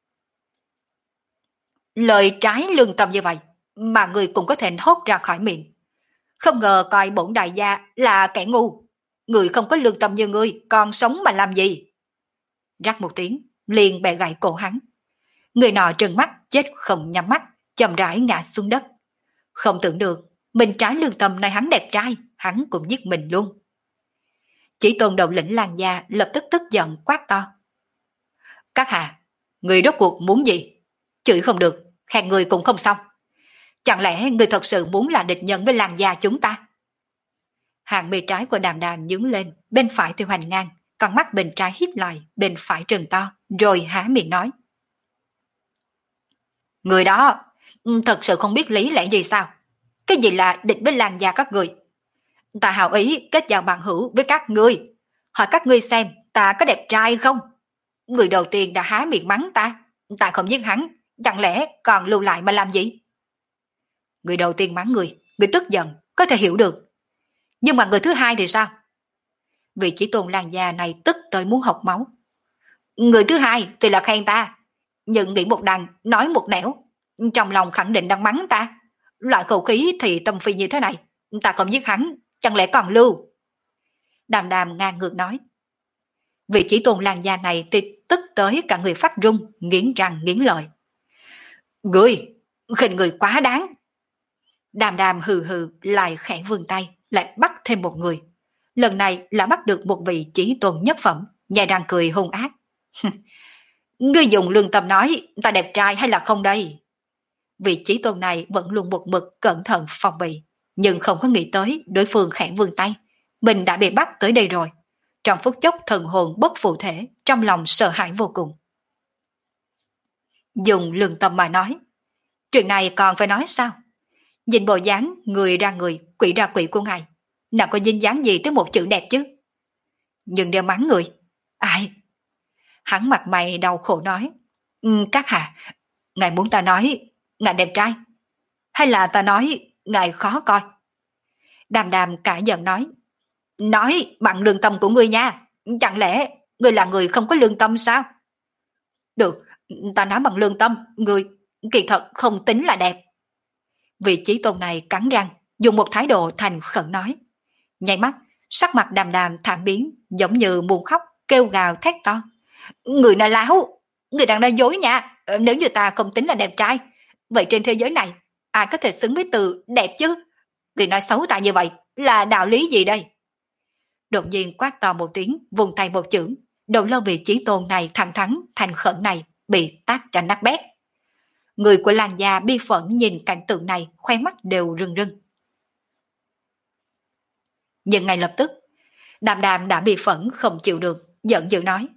S1: Lời trái lương tâm như vậy, mà người cũng có thể thốt ra khỏi miệng. Không ngờ coi bổn đại gia là kẻ ngu. Người không có lương tâm như ngươi, còn sống mà làm gì? Rắc một tiếng, liền bẻ gãy cổ hắn. Người nọ trừng mắt, chết không nhắm mắt, chậm rãi ngã xuống đất. Không tưởng được, mình trái lương tâm này hắn đẹp trai, hắn cũng giết mình luôn. Chỉ Tôn đầu lĩnh làng gia lập tức tức giận quát to. Các hạ, người rốt cuộc muốn gì? Chửi không được, khen người cũng không xong. Chẳng lẽ người thật sự muốn là địch nhân với làng gia chúng ta? Hàng mi trái của Đàm Đàm nhướng lên, bên phải thì hoành ngang, con mắt bên trái híp lại, bên phải trừng to, rồi há miệng nói. Người đó, thật sự không biết lý lẽ gì sao? Cái gì là địch với làng gia các người? Ta hào ý kết giao bằng hữu với các ngươi. Hỏi các ngươi xem ta có đẹp trai không? Người đầu tiên đã há miệng mắng ta. Ta không giết hắn, chẳng lẽ còn lưu lại mà làm gì? Người đầu tiên mắng người, người tức giận, có thể hiểu được. Nhưng mà người thứ hai thì sao? Vị Chí Tôn làng gia này tức tới muốn học máu. Người thứ hai tuy là khen ta, nhưng nghĩ một đằng, nói một nẻo. Trong lòng khẳng định đang mắng ta. Loại khẩu khí thì tâm phi như thế này, ta không giết hắn, chẳng lẽ còn lưu? Đàm Đàm ngang ngược nói. Vị Chí Tôn làng gia này thì tức tới cả người phát run, nghiến răng nghiến lợi. Ngươi, khinh người quá đáng. Đàm Đàm hừ hừ lại khẽ vươn tay, lại bắt thêm một người. Lần này là bắt được một vị Chí Tôn nhất phẩm, nhai răng cười hung ác. Ngươi dùng lương tâm nói ta đẹp trai hay là không đây? Vị Chí Tôn này vẫn luôn một mực cẩn thận phòng bị, nhưng không có nghĩ tới đối phương khẽ vươn tay, mình đã bị bắt tới đây rồi. Trong phút chốc thần hồn bất phụ thể, trong lòng sợ hãi vô cùng. Dùng lương tâm mà nói, chuyện này còn phải nói sao? Nhìn bộ dáng người ra người, quỷ ra quỷ của ngài, nào có dính dáng gì tới một chữ đẹp chứ? Nhưng đều mắng người. Ai? Hắn mặt mày đau khổ nói. Um, các hạ, ngài muốn ta nói ngài đẹp trai, hay là ta nói ngài khó coi? Đàm Đàm cả giận nói. Nói bằng lương tâm của ngươi nha, chẳng lẽ ngươi là người không có lương tâm sao? Được, ta nói bằng lương tâm, ngươi kỳ thật không tính là đẹp. Vị Chí Tôn này cắn răng, dùng một thái độ thành khẩn nói. Nháy mắt, sắc mặt Đàm Đàm thảm biến, giống như muốn khóc, kêu gào thét to. Người này láo, người đang nói dối nha. Nếu như ta không tính là đẹp trai, vậy trên thế giới này ai có thể xứng với từ đẹp chứ? Người nói xấu ta như vậy là đạo lý gì đây? Đột nhiên quát to một tiếng, vùng tay một chưởng, đầu lâu vị Chí Tôn này thẳng thắn thành khẩn này bị tát cho nát bét. Người của làng gia bi phẫn nhìn cảnh tượng này, khoe mắt đều rưng rưng. Nhưng ngay lập tức, Đàm Đàm đã bị phẫn không chịu được, giận dữ nói.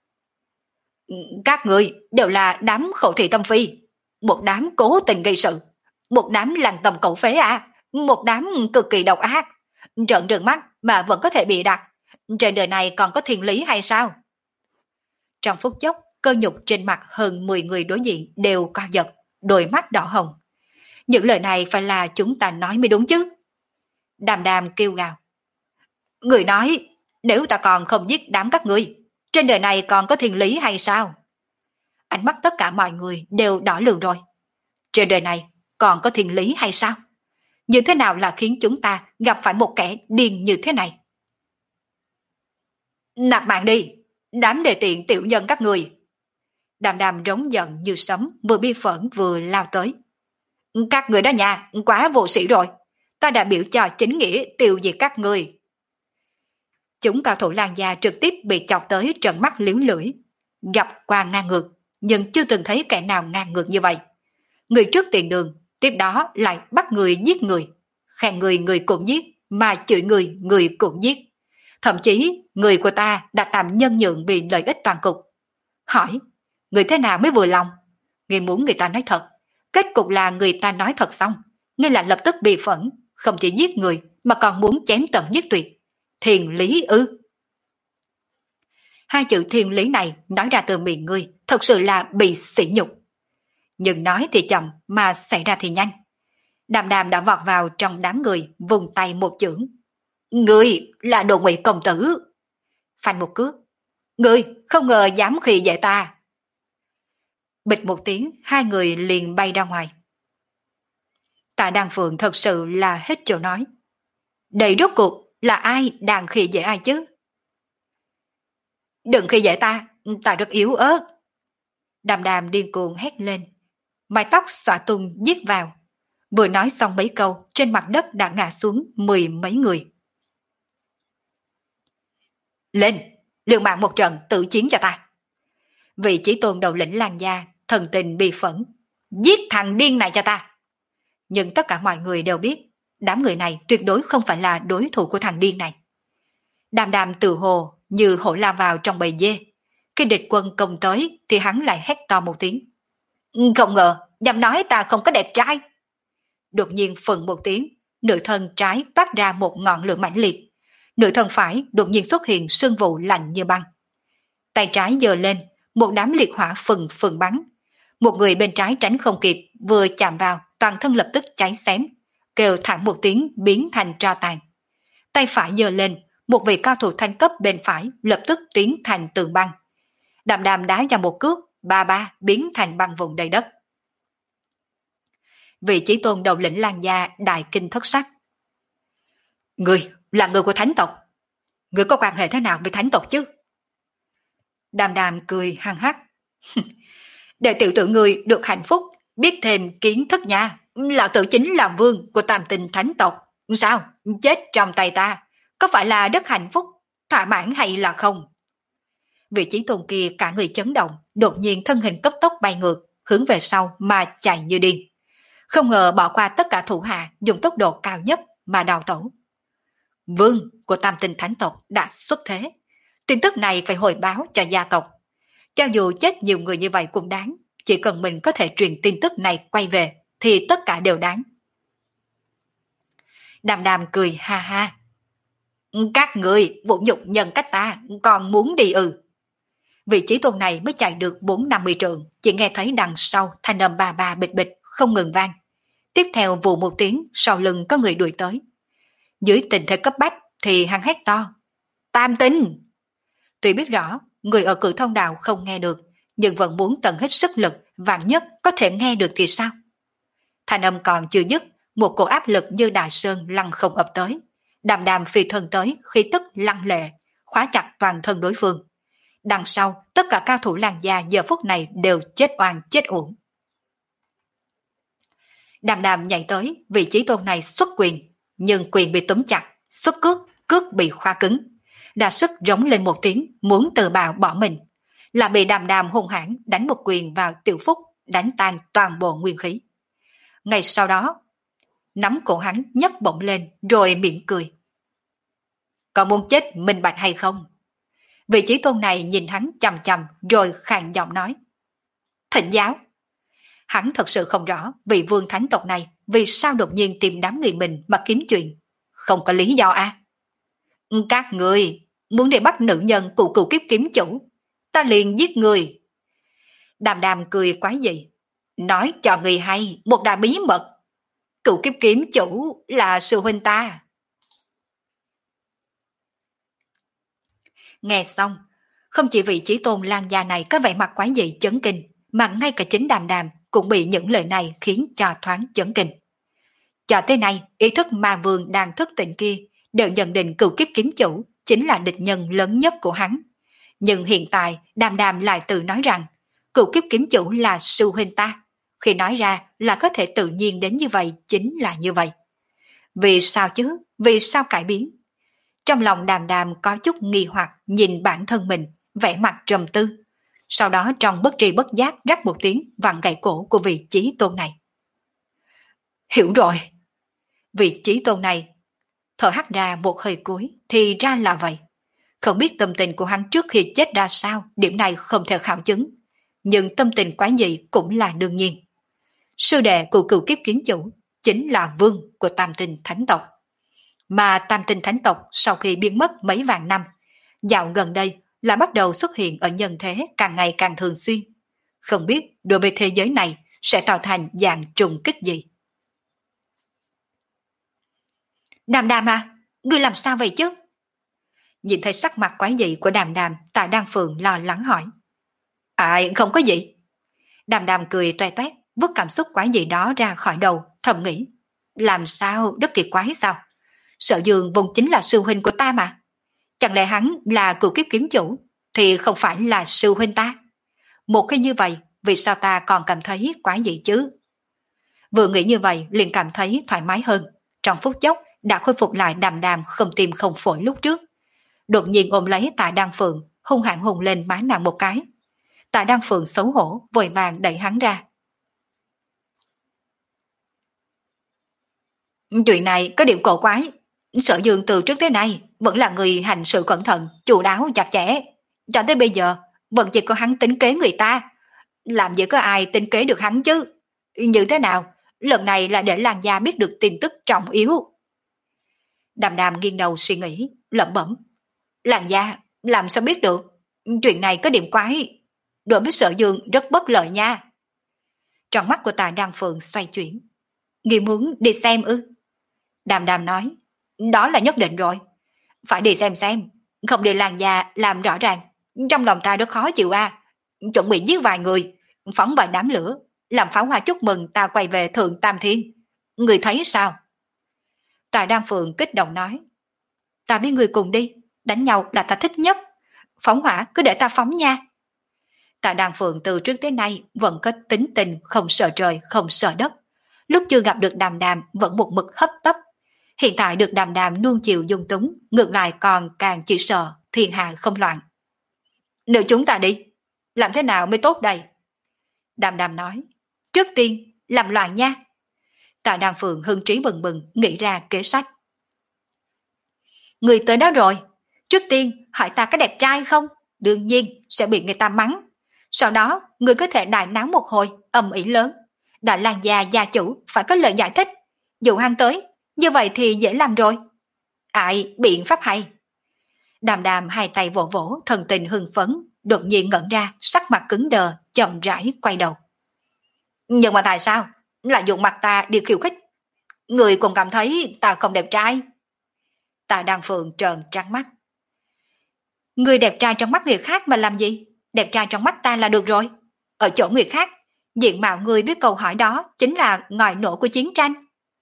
S1: Các người đều là đám khẩu thị tâm phi, một đám cố tình gây sự, một đám lằng tầm cẩu phế à, một đám cực kỳ độc ác, trợn trừng mắt mà vẫn có thể bị đặt. Trên đời này còn có thiên lý hay sao? Trong phút chốc, cơ nhục trên mặt hơn mười người đối diện đều co giật, đôi mắt đỏ hồng. Những lời này phải là chúng ta nói mới đúng chứ. Đàm Đàm kêu gào. Người nói, nếu ta còn không giết đám các ngươi, trên đời này còn có thiên lý hay sao? Ánh mắt tất cả mọi người đều đỏ lườm rồi. Trên đời này còn có thiên lý hay sao? Như thế nào là khiến chúng ta gặp phải một kẻ điên như thế này? Nạp mạng đi, đám đề tiện tiểu nhân các người. Đàm Đàm rống giận như sấm, vừa bi phẫn vừa lao tới. Các người đó nhà, quá vô sĩ rồi. Ta đã biểu cho chính nghĩa tiêu diệt các người. Chúng cao thủ làng gia trực tiếp bị chọc tới trợn mắt liếu lưỡi. Gặp qua ngang ngược, nhưng chưa từng thấy kẻ nào ngang ngược như vậy. Người trước tiền đường, tiếp đó lại bắt người giết người. Khen người người cũng giết, mà chửi người người cũng giết. Thậm chí người của ta đã tạm nhân nhượng vì lợi ích toàn cục. Hỏi, người thế nào mới vừa lòng? Người muốn người ta nói thật, kết cục là người ta nói thật xong, ngươi lại lập tức bị phẫn, không chỉ giết người mà còn muốn chém tận giết tuyệt. Thiền lý ư? Hai chữ thiên lý này nói ra từ miệng ngươi, thật sự là bị sỉ nhục. Nhưng nói thì chậm mà xảy ra thì nhanh. Đàm Đàm đã vọt vào trong đám người, vùng tay một chưởng. Ngươi là đồ ngụy công tử. Phanh một cước. Ngươi không ngờ dám khi dễ ta. Bịch một tiếng, hai người liền bay ra ngoài. Tạ Đan Phượng thật sự là hết chỗ nói. Đây rốt cuộc là ai đang khi dễ ai chứ? Đừng khi dễ ta, ta rất yếu ớt. Đàm Đàm điên cuồng hét lên. Mái tóc xõa tung giết vào. Vừa nói xong mấy câu, trên mặt đất đã ngã xuống mười mấy người. Lên, liều mạng một trận tự chiến cho ta. Vị chỉ tôn đầu lĩnh Lan gia, thần tình bi phẫn. Giết thằng điên này cho ta. Nhưng tất cả mọi người đều biết, đám người này tuyệt đối không phải là đối thủ của thằng điên này. Đàm Đàm tự hồ như hổ lao vào trong bầy dê. Khi địch quân công tới thì hắn lại hét to một tiếng. Không ngờ, dám nói ta không có đẹp trai. Đột nhiên phừng một tiếng, nửa thân trái toát ra một ngọn lửa mãnh liệt. Nửa thân phải đột nhiên xuất hiện sương vụ lạnh như băng. Tay trái giơ lên, một đám liệt hỏa phừng phừng bắn. Một người bên trái tránh không kịp, vừa chạm vào, toàn thân lập tức cháy xém, kêu thẳng một tiếng biến thành tro tàn. Tay phải giơ lên, một vị cao thủ thanh cấp bên phải lập tức tiến thành tường băng. Đàm Đàm đá ra một cước, ba ba biến thành băng vùng đầy đất. Vị chỉ tôn đầu lĩnh Lan gia đại kinh thất sắc. Người là người của thánh tộc. Người có quan hệ thế nào với thánh tộc chứ? Đàm Đàm cười hăng hắc. Để tiểu tử người được hạnh phúc, biết thêm kiến thức nha. Lão tử chính là vương của tam tinh thánh tộc. Sao? Chết trong tay ta. Có phải là rất hạnh phúc, thỏa mãn hay là không? Vị trí tôn kia cả người chấn động, đột nhiên thân hình cấp tốc bay ngược, hướng về sau mà chạy như điên. Không ngờ bỏ qua tất cả thủ hạ, dùng tốc độ cao nhất mà đào tẩu. Vương của tam tinh thánh tộc đã xuất thế. Tin tức này phải hồi báo cho gia tộc. Cho dù chết nhiều người như vậy cũng đáng, chỉ cần mình có thể truyền tin tức này quay về, thì tất cả đều đáng. Đàm Đàm cười ha ha. Các người vũ nhục nhân cách ta, còn muốn đi ư? Vị trí tôn này mới chạy được bốn năm mươi trượng, chỉ nghe thấy đằng sau thanh âm ba ba bịch bịch không ngừng vang. Tiếp theo vụ một tiếng, sau lưng có người đuổi tới. Dưới tình thế cấp bách thì hắn hét to. Tam tinh! Tuy biết rõ người ở Cửu Thông Đạo không nghe được, nhưng vẫn muốn tận hết sức lực, vạn nhất có thể nghe được thì sao? Thanh âm còn chưa dứt, một cổ áp lực như đại sơn lăng không ập tới. Đàm Đàm phi thân tới, khí tức lăng lệ, khóa chặt toàn thân đối phương. Đằng sau, tất cả cao thủ Lan gia giờ phút này đều chết oan chết uổng. Đàm Đàm nhảy tới, vị trí tôn này xuất quyền, nhưng quyền bị túm chặt, xuất cước, cước bị khóa cứng. Đa sức rống lên một tiếng, muốn tự bào bỏ mình. Là bị Đàm Đàm hung hãn đánh một quyền vào Tiểu Phúc, đánh tan toàn bộ nguyên khí. Ngay sau đó, nắm cổ hắn nhấc bổng lên, rồi mỉm cười. Còn muốn chết minh bạch hay không? Vị trí tôn này nhìn hắn chằm chằm, rồi khàn giọng nói. Thịnh giáo! Hắn thật sự không rõ vị vương thánh tộc này vì sao đột nhiên tìm đám người mình mà kiếm chuyện. Không có lý do à? Các người muốn đi bắt nữ nhân cụ cụ kiếp kiếm chủ, ta liền giết người. Đàm Đàm cười quái dị. Nói cho người hay một đại bí mật. Cụ kiếp kiếm chủ là sư huynh ta. Nghe xong, không chỉ vị trí tôn Lan gia này có vẻ mặt quái dị chấn kinh, mà ngay cả chính Đàm Đàm cũng bị những lời này khiến cho thoáng chấn kinh. Cho tới nay, ý thức ma vương đang thức tỉnh kia đều nhận định cựu kiếp kiếm chủ chính là địch nhân lớn nhất của hắn. Nhưng hiện tại, Đàm Đàm lại tự nói rằng cựu kiếp kiếm chủ là sư huynh ta. Khi nói ra là có thể tự nhiên đến như vậy chính là như vậy. Vì sao chứ? Vì sao cải biến? Trong lòng Đàm Đàm có chút nghi hoặc nhìn bản thân mình, vẻ mặt trầm tư. sau đó trong bất tri bất giác rắc một tiếng vặn gãy cổ của vị Chí Tôn này. Hiểu rồi. Vị Chí Tôn này thở hắt ra một hơi cuối, thì ra là vậy. Không biết tâm tình của hắn trước khi chết ra sao, điểm này không thể khảo chứng. Nhưng tâm tình quái dị cũng là đương nhiên. Sư đệ của cựu kiếp kiến chủ chính là vương của Tam Tinh Thánh tộc. Mà Tam Tinh Thánh tộc sau khi biến mất mấy vạn năm, dạo gần đây là bắt đầu xuất hiện ở nhân thế càng ngày càng thường xuyên. Không biết đối với thế giới này sẽ tạo thành dạng trùng kích gì. Đàm Đàm à, ngươi làm sao vậy chứ? Nhìn thấy sắc mặt quái dị của Đàm Đàm, Tạ Đan Phượng lo lắng hỏi. Ai, không có gì. Đàm Đàm cười toe toét, vứt cảm xúc quái dị đó ra khỏi đầu, thầm nghĩ. Làm sao, rất kỳ quái sao? Sở Dương vốn chính là sư huynh của ta mà. Chẳng lẽ hắn là cựu kiếp kiếm chủ, thì không phải là sư huynh ta? Một khi như vậy, vì sao ta còn cảm thấy quái dị chứ? Vừa nghĩ như vậy, liền cảm thấy thoải mái hơn. Trong phút chốc, đã khôi phục lại Đàm Đàm không tim không phổi lúc trước. Đột nhiên ôm lấy Tạ Đan Phượng, hung hãn hùng lên má nàng một cái. Tạ Đan Phượng xấu hổ, vội vàng đẩy hắn ra. Chuyện này có điểm cổ quái. Sở Dương từ trước tới nay vẫn là người hành sự cẩn thận, chu đáo chặt chẽ. Cho tới bây giờ, vẫn chỉ có hắn tính kế người ta. Làm gì có ai tính kế được hắn chứ? Như thế nào? Lần này là để Lan Gia biết được tin tức trọng yếu. Đàm Đàm nghiêng đầu suy nghĩ, lẩm bẩm. Lan Gia, làm sao biết được? Chuyện này có điểm quái. Đối với Sở Dương rất bất lợi nha. Trong mắt của Tạ Đan Phượng xoay chuyển. Ngươi muốn đi xem ư? Đàm Đàm nói. Đó là nhất định rồi. Phải đi xem xem. Không đi Lan Gia làm rõ ràng. Trong lòng ta rất khó chịu à. Chuẩn bị giết vài người, phóng vài đám lửa, làm pháo hoa chúc mừng ta quay về Thượng Tam Thiên. Người thấy sao? Tạ Đan Phượng kích động nói. Ta với người cùng đi. Đánh nhau là ta thích nhất. Phóng hỏa cứ để ta phóng nha. Tạ Đan Phượng từ trước tới nay vẫn có tính tình không sợ trời không sợ đất. Lúc chưa gặp được Đàm Đàm vẫn một mực hấp tấp. Hiện tại được Đàm Đàm nuông chiều dung túng, ngược lại còn càng chỉ sợ thiên hạ không loạn. Nếu chúng ta đi, làm thế nào mới tốt đây? Đàm Đàm nói. Trước tiên làm loạn nha. Tạ Đan Phượng hưng trí bừng bừng nghĩ ra kế sách. Người tới đó rồi, trước tiên hỏi ta có đẹp trai không? Đương nhiên sẽ bị người ta mắng. Sau đó người có thể đại náo một hồi, ầm ĩ lớn. Đại Lan gia gia chủ phải có lời giải thích. Dụ hắn tới, như vậy thì dễ làm rồi. Ai, biện pháp hay. Đàm Đàm hai tay vỗ vỗ, thần tình hưng phấn, đột nhiên ngẩn ra, sắc mặt cứng đờ, chậm rãi quay đầu. Nhưng mà tại sao? Lại dùng mặt ta đi khiêu khích. Người còn cảm thấy ta không đẹp trai. Tạ Đan Phượng trợn trắng mắt. Người đẹp trai trong mắt người khác mà làm gì? Đẹp trai trong mắt ta là được rồi. Ở chỗ người khác, diện mạo người biết câu hỏi đó chính là ngòi nổ của chiến tranh.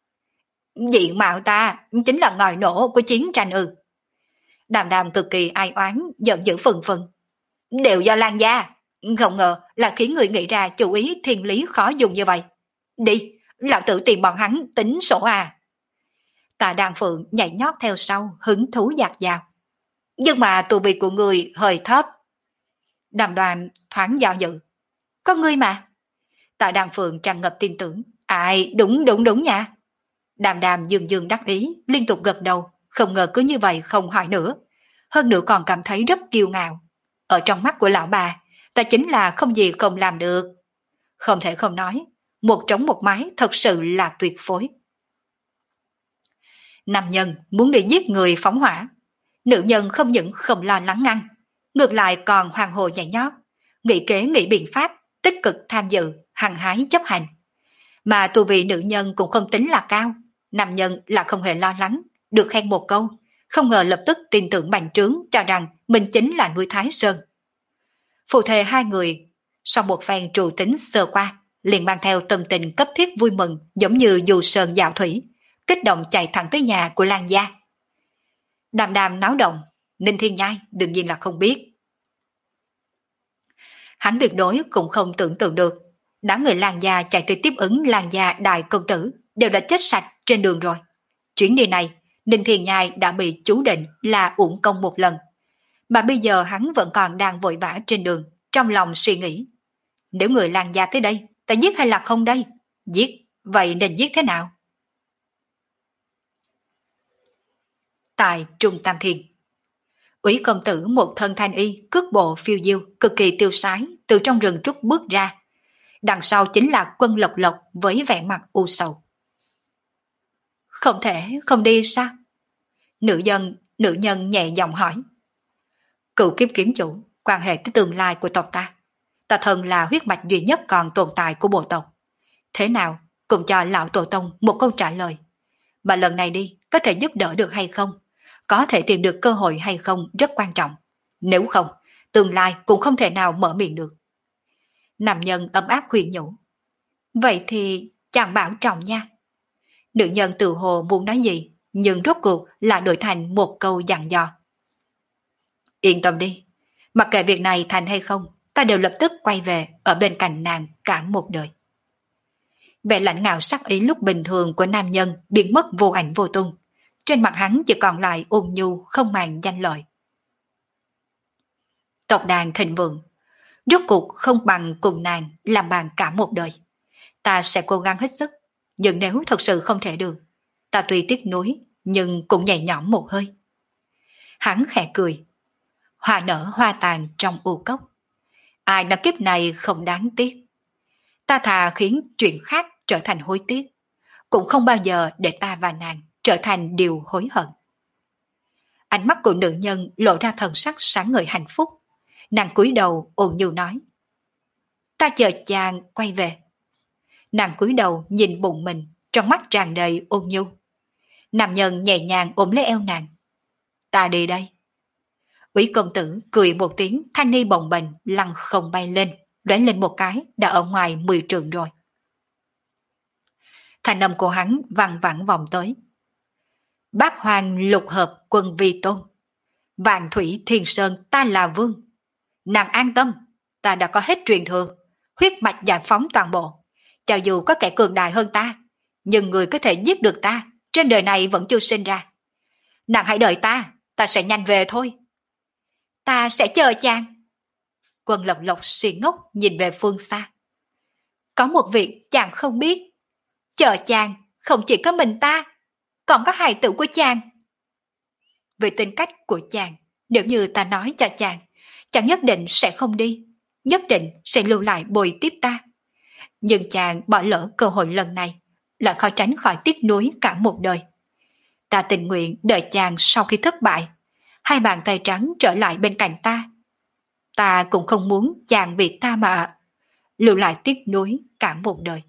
S1: Diện mạo ta chính là ngòi nổ của chiến tranh ư? Đàm Đàm cực kỳ ai oán, giận dữ phừng phừng. Đều do Lan Gia. Không ngờ là khiến người nghĩ ra chủ ý thiên lý khó dùng như vậy. Đi, lão tử tìm bọn hắn tính sổ à. Tạ Đan Phượng nhảy nhót theo sau, hứng thú dạt dào. Nhưng mà tù vị của người hơi thấp. Đàm Đoàn thoáng dao dự. Có ngươi mà. Tạ Đan Phượng tràn ngập tin tưởng. Ai, đúng đúng đúng nha. Đàm Đàm dường dường đắc ý, liên tục gật đầu, không ngờ cứ như vậy không hỏi nữa. Hơn nữa còn cảm thấy rất kiêu ngạo. Ở trong mắt của lão bà, ta chính là không gì không làm được. Không thể không nói, một trống một mái thật sự là tuyệt phối. Nam nhân muốn đi giết người phóng hỏa. Nữ nhân không những không lo lắng ngăn, ngược lại còn hoàng hồ nhảy nhót, nghĩ kế nghĩ biện pháp, tích cực tham dự, hăng hái chấp hành. Mà tu vị nữ nhân cũng không tính là cao, nam nhân là không hề lo lắng, được khen một câu, không ngờ lập tức tin tưởng bành trướng cho rằng mình chính là núi Thái Sơn. Phụ thề hai người, sau một phen trù tính sơ qua, liền mang theo tâm tình cấp thiết vui mừng giống như dù sơn dạo thủy, kích động chạy thẳng tới nhà của Lan Gia. Đàm Đàm náo động, Ninh Thiên Nhai đương nhiên là không biết. Hắn tuyệt đối cũng không tưởng tượng được, đám người Lan Gia chạy tới tiếp ứng Lan Gia đại công tử đều đã chết sạch trên đường rồi. Chuyến đi này, Ninh Thiên Nhai đã bị chú định là uổng công một lần. Mà bây giờ hắn vẫn còn đang vội vã trên đường, trong lòng suy nghĩ. Nếu người Lan gia tới đây, ta giết hay là không đây? Giết, vậy nên giết thế nào? Tại Trung Tam Thiên, Úy công tử một thân thanh y, cước bộ phiêu diêu, cực kỳ tiêu sái, từ trong rừng trúc bước ra. Đằng sau chính là Quân Lộc Lộc với vẻ mặt u sầu. Không thể không đi sao? Nữ nhân, nữ nhân nhẹ giọng hỏi. Cựu kiếp kiếm chủ, quan hệ tới tương lai của tộc ta. Ta thân là huyết mạch duy nhất còn tồn tại của bộ tộc. Thế nào, cũng cho lão tổ tông một câu trả lời. Mà lần này đi, có thể giúp đỡ được hay không? Có thể tìm được cơ hội hay không rất quan trọng. Nếu không, tương lai cũng không thể nào mở miệng được. Nam nhân ấm áp khuyên nhủ. Vậy thì chàng bảo trọng nha. Nữ nhân tự hồ muốn nói gì, nhưng rốt cuộc là đổi thành một câu dặn dò. Yên tâm đi, mặc kệ việc này thành hay không, ta đều lập tức quay về ở bên cạnh nàng cả một đời. Vẻ lãnh ngạo sắc ý lúc bình thường của nam nhân biến mất vô ảnh vô tung. Trên mặt hắn chỉ còn lại ôn nhu không màng danh lợi. Tộc đàn thịnh vượng, rốt cuộc không bằng cùng nàng làm bạn cả một đời. Ta sẽ cố gắng hết sức, nhưng nếu thật sự không thể được, ta tuy tiếc nuối nhưng cũng nhẹ nhõm một hơi. Hắn khẽ cười. Hoa nở hoa tàn trong u cốc. Ai nói kiếp này không đáng tiếc. Ta thà khiến chuyện khác trở thành hối tiếc, cũng không bao giờ để ta và nàng trở thành điều hối hận. Ánh mắt của nữ nhân lộ ra thần sắc sáng ngời hạnh phúc. Nàng cúi đầu ôn nhu nói. Ta chờ chàng quay về. Nàng cúi đầu nhìn bụng mình, trong mắt tràn đầy ôn nhu. Nam nhân nhẹ nhàng ôm lấy eo nàng. Ta đi đây. Úy công tử cười một tiếng, thanh ni bồng bềnh lăn không bay lên, đoán lên một cái đã ở ngoài mười trượng rồi. Thanh âm của hắn văng vẳng vòng tới. Bác hoàng lục hợp quân vi tôn, vạn thủy thiên sơn ta là vương. Nàng an tâm, ta đã có hết truyền thừa, huyết mạch giải phóng toàn bộ. Cho dù có kẻ cường đại hơn ta, nhưng người có thể giết được ta trên đời này vẫn chưa sinh ra. Nàng hãy đợi ta, ta sẽ nhanh về thôi. Ta sẽ chờ chàng. Quân Lộc Lộc suy ngốc nhìn về phương xa. Có một việc chàng không biết. Chờ chàng không chỉ có mình ta, còn có hài tử của chàng. Về tính cách của chàng, nếu như ta nói cho chàng, chàng nhất định sẽ không đi, nhất định sẽ lưu lại bồi tiếp ta. Nhưng chàng bỏ lỡ cơ hội lần này, là khó tránh khỏi tiếc nuối cả một đời. Ta tình nguyện đợi chàng sau khi thất bại, hai bàn tay trắng trở lại bên cạnh ta. Ta cũng không muốn chàng vì ta mà lưu lại tiếc nuối cả một đời.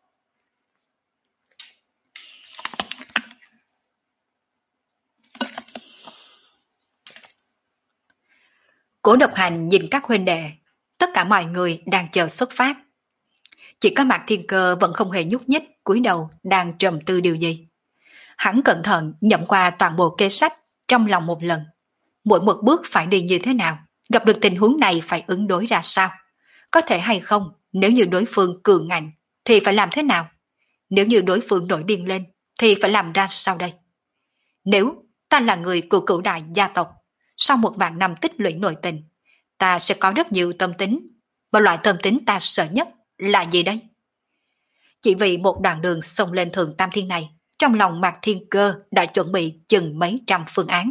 S1: Cố Độc Hành nhìn các huynh đệ, tất cả mọi người đang chờ xuất phát. Chỉ có Mạc Thiên Cơ vẫn không hề nhúc nhích, cúi đầu đang trầm tư điều gì. Hắn cẩn thận nhẩm qua toàn bộ kế sách trong lòng một lần. Mỗi một bước phải đi như thế nào, gặp được tình huống này phải ứng đối ra sao. Có thể hay không, nếu như đối phương cường ngạnh thì phải làm thế nào. Nếu như đối phương nổi điên lên thì phải làm ra sao đây. Nếu ta là người của cửu đại gia tộc, sau một vạn năm tích lũy nội tình, ta sẽ có rất nhiều tâm tính. Và loại tâm tính ta sợ nhất là gì đây? Chỉ vì một đoạn đường xông lên Thượng Tam Thiên này, trong lòng Mạc Thiên Cơ đã chuẩn bị chừng mấy trăm phương án.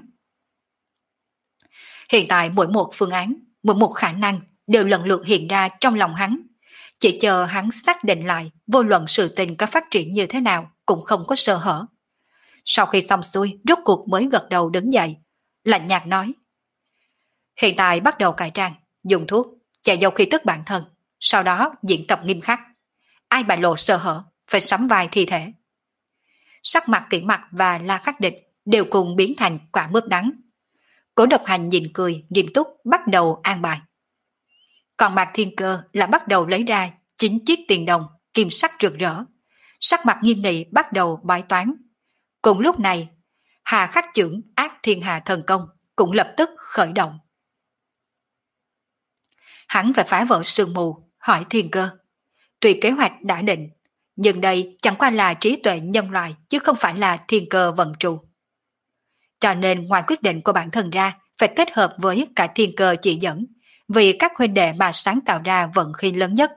S1: Hiện tại mỗi một phương án, mỗi một khả năng đều lần lượt hiện ra trong lòng hắn. Chỉ chờ hắn xác định lại, vô luận sự tình có phát triển như thế nào cũng không có sơ hở. Sau khi xong xuôi, rốt cuộc mới gật đầu đứng dậy, lạnh nhạt nói. Hiện tại bắt đầu cải trang, dùng thuốc, che giấu khí tức bản thân, sau đó diễn tập nghiêm khắc. Ai bại lộ sơ hở, phải sắm vai thi thể. Sắc mặt Kỷ Mặc và La Khắc Địch đều cùng biến thành quả mướp đắng. Cố Độc Hành nhìn cười, nghiêm túc bắt đầu an bài. Còn Mạc Thiên Cơ là bắt đầu lấy ra chín chiếc tiền đồng, kim sắc rực rỡ. Sắc mặt nghiêm nghị bắt đầu bái toán. Cùng lúc này, Hà Khắc Chưởng Ác Thiên Hà Thần Công cũng lập tức khởi động. Hắn phải phá vỡ sương mù, hỏi Thiên Cơ. Tuy kế hoạch đã định, nhưng đây chẳng qua là trí tuệ nhân loại chứ không phải là Thiên Cơ vận trụ. Cho nên ngoài quyết định của bản thân ra, phải kết hợp với cả Thiên Cơ chỉ dẫn, vì các huynh đệ mà sáng tạo ra vận khí lớn nhất.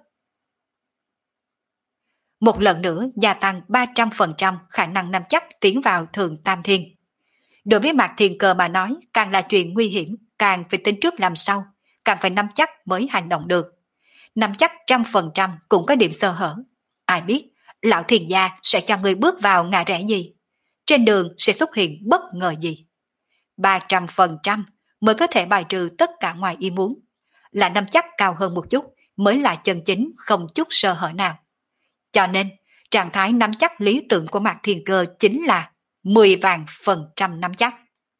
S1: Một lần nữa gia tăng ba trăm phần trăm khả năng nắm chắc tiến vào Thượng Tam Thiên. Đối với Mạc Thiên Cơ mà nói, càng là chuyện nguy hiểm, càng phải tính trước làm sao, càng phải nắm chắc mới hành động được. Nắm chắc trăm phần trăm cũng có điểm sơ hở. Ai biết, lão thiền gia sẽ cho người bước vào ngã rẽ gì? Trên đường sẽ xuất hiện bất ngờ gì? Ba trăm phần trăm mới có thể bài trừ tất cả ngoài ý muốn. Là nắm chắc cao hơn một chút mới là chân chính không chút sơ hở nào. Cho nên, trạng thái nắm chắc lý tưởng của Mạc Thiên Cơ chính là mười vạn phần trăm nắm chắc.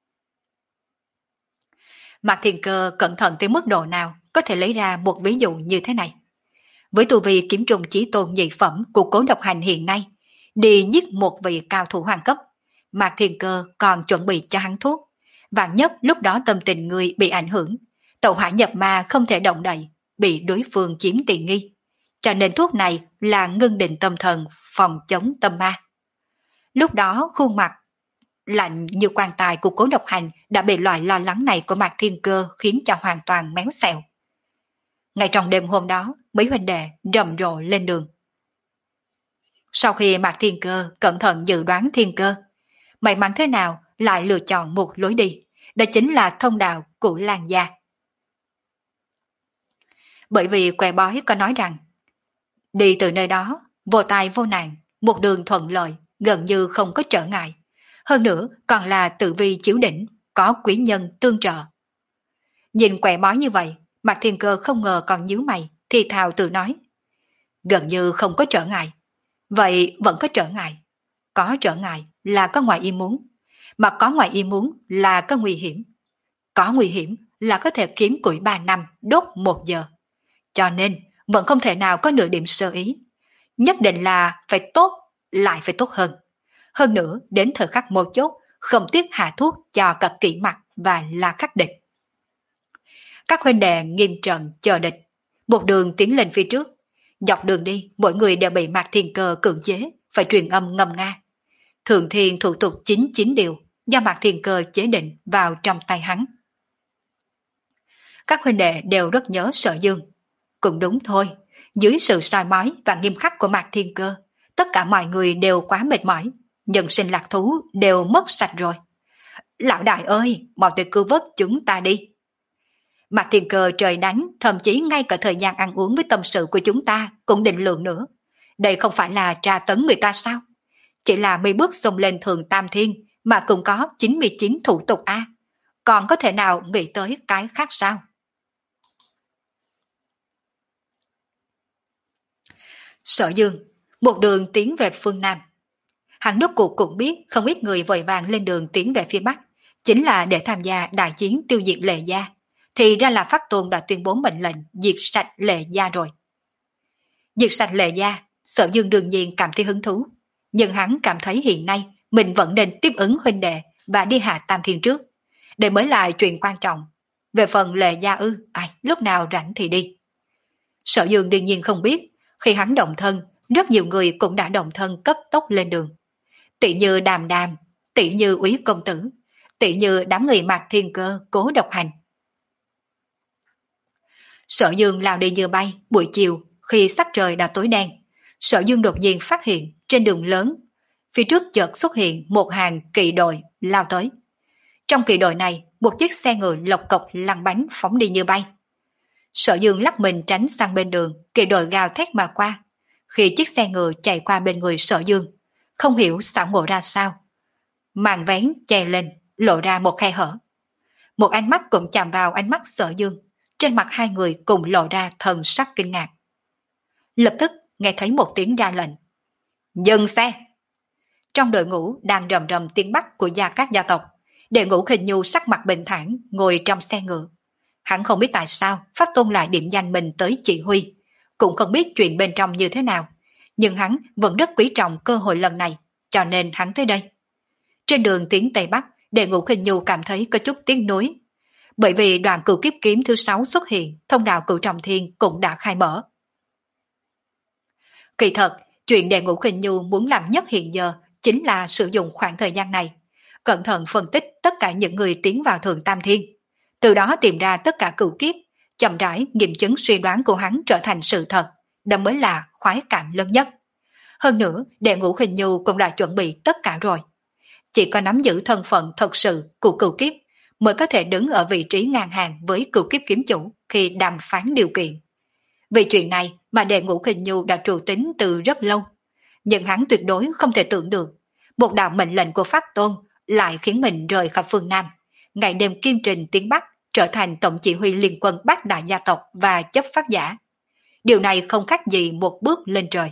S1: Mạc Thiên Cơ cẩn thận tới mức độ nào có thể lấy ra một ví dụ như thế này. Với tu vi kiếm trùng chí tôn nhị phẩm của Cố Độc Hành hiện nay, đi giết một vị cao thủ hoàng cấp, Mạc Thiên Cơ còn chuẩn bị cho hắn thuốc. Vạn nhất lúc đó tâm tình người bị ảnh hưởng, tẩu hỏa nhập ma không thể động đậy, bị đối phương chiếm tiện nghi. Cho nên thuốc này là ngưng định tâm thần, phòng chống tâm ma. Lúc đó khuôn mặt lạnh như quan tài của Cố Độc Hành đã bị loại lo lắng này của Mạc Thiên Cơ khiến cho hoàn toàn méo xẹo. Ngay trong đêm hôm đó, mấy huynh đệ rầm rộ lên đường. Sau khi Mạc Thiên Cơ cẩn thận dự đoán thiên cơ, may mắn thế nào lại lựa chọn một lối đi, đó chính là thông đạo của Lan gia. Bởi vì quẻ bói có nói rằng, đi từ nơi đó, vô tai vô nạn, một đường thuận lợi, gần như không có trở ngại. Hơn nữa còn là tự vi chiếu đỉnh, có quý nhân tương trợ. Nhìn quẻ bói như vậy, Mạc Thiên Cơ không ngờ còn nhíu mày, thì thào tự nói. Gần như không có trở ngại. Vậy vẫn có trở ngại. Có trở ngại là có ngoài ý muốn, mà có ngoài ý muốn là có nguy hiểm. Có nguy hiểm là có thể kiếm củi ba năm, đốt một giờ. Cho nên vẫn không thể nào có nửa điểm sơ ý. Nhất định là phải tốt, lại phải tốt hơn. Hơn nữa, đến thời khắc mấu chốt, không tiếc hạ thuốc cho cả kỹ mặt và la khắc địch. Các huynh đệ nghiêm trận chờ địch, một đường tiến lên phía trước. Dọc đường đi, mỗi người đều bị Mạc Thiên Cơ cưỡng chế, phải truyền âm ngâm nga. Thượng thiên thủ tục chín mươi chín điều, do Mạc Thiên Cơ chế định vào trong tay hắn. Các huynh đệ đều rất nhớ Sở Dương. Cũng đúng thôi, dưới sự soi mói và nghiêm khắc của Mạc Thiên Cơ, tất cả mọi người đều quá mệt mỏi, nhân sinh lạc thú đều mất sạch rồi. Lão đại ơi, mau tới cứu vớt chúng ta đi. Mạc Thiên Cơ trời đánh, thậm chí ngay cả thời gian ăn uống với tâm sự của chúng ta cũng định lượng nữa. Đây không phải là tra tấn người ta sao? Chỉ là mấy bước xông lên Thượng Tam Thiên mà cũng có chín mươi chín thủ tục A. Còn có thể nào nghĩ tới cái khác sao? Sở Dương, một đường tiến về phương Nam. Hắn rốt cuộc cũng biết không ít người vội vàng lên đường tiến về phía Bắc, chính là để tham gia đại chiến tiêu diệt Lệ Gia. Thì ra là Pháp Tôn đã tuyên bố mệnh lệnh diệt sạch Lệ Gia rồi. Diệt sạch Lệ Gia, Sở Dương đương nhiên cảm thấy hứng thú. Nhưng hắn cảm thấy hiện nay mình vẫn nên tiếp ứng huynh đệ và đi hạ Tam Thiên trước. Đây mới là chuyện quan trọng. Về phần Lệ Gia ư, ai, lúc nào rảnh thì đi. Sở Dương đương nhiên không biết, khi hắn động thân, rất nhiều người cũng đã động thân cấp tốc lên đường. Tỷ như Đàm Đàm, tỷ như Úy Công Tử, tỷ như đám người Mạc Thiên Cơ, Cố Độc Hành. Sở Dương lao đi như bay, buổi chiều, khi sắc trời đã tối đen, Sở Dương đột nhiên phát hiện trên đường lớn, phía trước chợt xuất hiện một hàng kỵ đội lao tới. Trong kỵ đội này, một chiếc xe ngựa lộc cộc lăn bánh phóng đi như bay. Sở Dương lắc mình tránh sang bên đường, kỵ đội gào thét mà qua. Khi chiếc xe ngựa chạy qua bên người Sở Dương, không hiểu xảo ngộ ra sao, màn vén che lên, lộ ra một khe hở. Một ánh mắt cũng chạm vào ánh mắt Sở Dương, trên mặt hai người cùng lộ ra thần sắc kinh ngạc. Lập tức nghe thấy một tiếng ra lệnh. Dừng xe! Trong đội ngũ đang rầm rầm tiếng Bắc của Gia Cát gia tộc, Đệ Ngũ Khinh Nhu sắc mặt bình thản ngồi trong xe ngựa. Hắn không biết tại sao Pháp Tôn lại điểm danh mình tới chỉ huy, cũng không biết chuyện bên trong như thế nào, nhưng hắn vẫn rất quý trọng cơ hội lần này, cho nên hắn tới đây. Trên đường tiến Tây Bắc, Đệ Ngũ Khinh Nhu cảm thấy có chút tiếc nuối, bởi vì đoàn cửu kiếp kiếm thứ sáu xuất hiện, thông đạo cửu trọng thiên cũng đã khai mở. Kỳ thật, chuyện Đệ Ngũ Khinh Nhu muốn làm nhất hiện giờ chính là sử dụng khoảng thời gian này, cẩn thận phân tích tất cả những người tiến vào Thượng Tam Thiên, từ đó tìm ra tất cả cửu kiếp, chậm rãi nghiệm chứng suy đoán của hắn trở thành sự thật, đó mới là khoái cảm lớn nhất. Hơn nữa, Đệ Ngũ Khinh Nhu cũng đã chuẩn bị tất cả rồi. Chỉ có nắm giữ thân phận thật sự của cửu kiếp mới có thể đứng ở vị trí ngang hàng với cửu kiếp kiếm chủ khi đàm phán điều kiện. Vì chuyện này mà Đệ Ngũ Khinh Nhu đã trù tính từ rất lâu. Nhưng hắn tuyệt đối không thể tưởng được, một đạo mệnh lệnh của Pháp Tôn lại khiến mình rời khỏi phương Nam, ngày đêm kiên trình tiến Bắc, trở thành tổng chỉ huy liên quân bát đại gia tộc và chấp pháp giả. Điều này không khác gì một bước lên trời.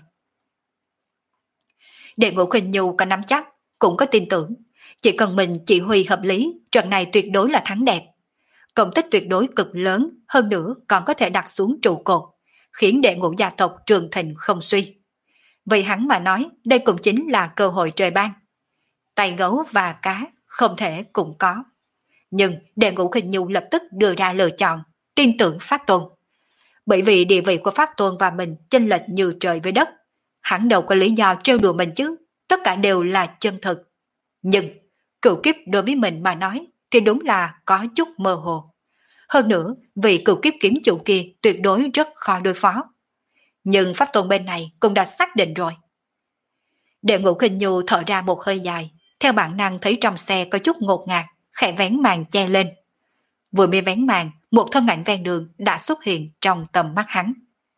S1: Đệ Ngũ Khinh Nhu có nắm chắc, cũng có tin tưởng, chỉ cần mình chỉ huy hợp lý, trận này tuyệt đối là thắng đẹp. Công tích tuyệt đối cực lớn, hơn nữa còn có thể đặt xuống trụ cột, khiến Đệ Ngũ gia tộc trường thịnh không suy. Vì hắn mà nói, đây cũng chính là cơ hội trời ban. Tay gấu và cá không thể cùng có. Nhưng Đệ Ngũ Khinh Nhu lập tức đưa ra lựa chọn, tin tưởng Pháp Tôn. Bởi vì địa vị của Pháp Tôn và mình chênh lệch như trời với đất. Hắn đâu có lý do trêu đùa mình chứ, tất cả đều là chân thực. Nhưng, cửu kiếp đối với mình mà nói thì đúng là có chút mơ hồ. Hơn nữa, vì cửu kiếp kiếm chủ kia tuyệt đối rất khó đối phó. Nhưng Pháp Tôn bên này cũng đã xác định rồi. Đệ Ngũ Khinh Nhu thở ra một hơi dài, theo bản năng thấy trong xe có chút ngột ngạt, khẽ vén màn che lên. Vừa mới vén màn, một thân ảnh ven đường đã xuất hiện trong tầm mắt hắn.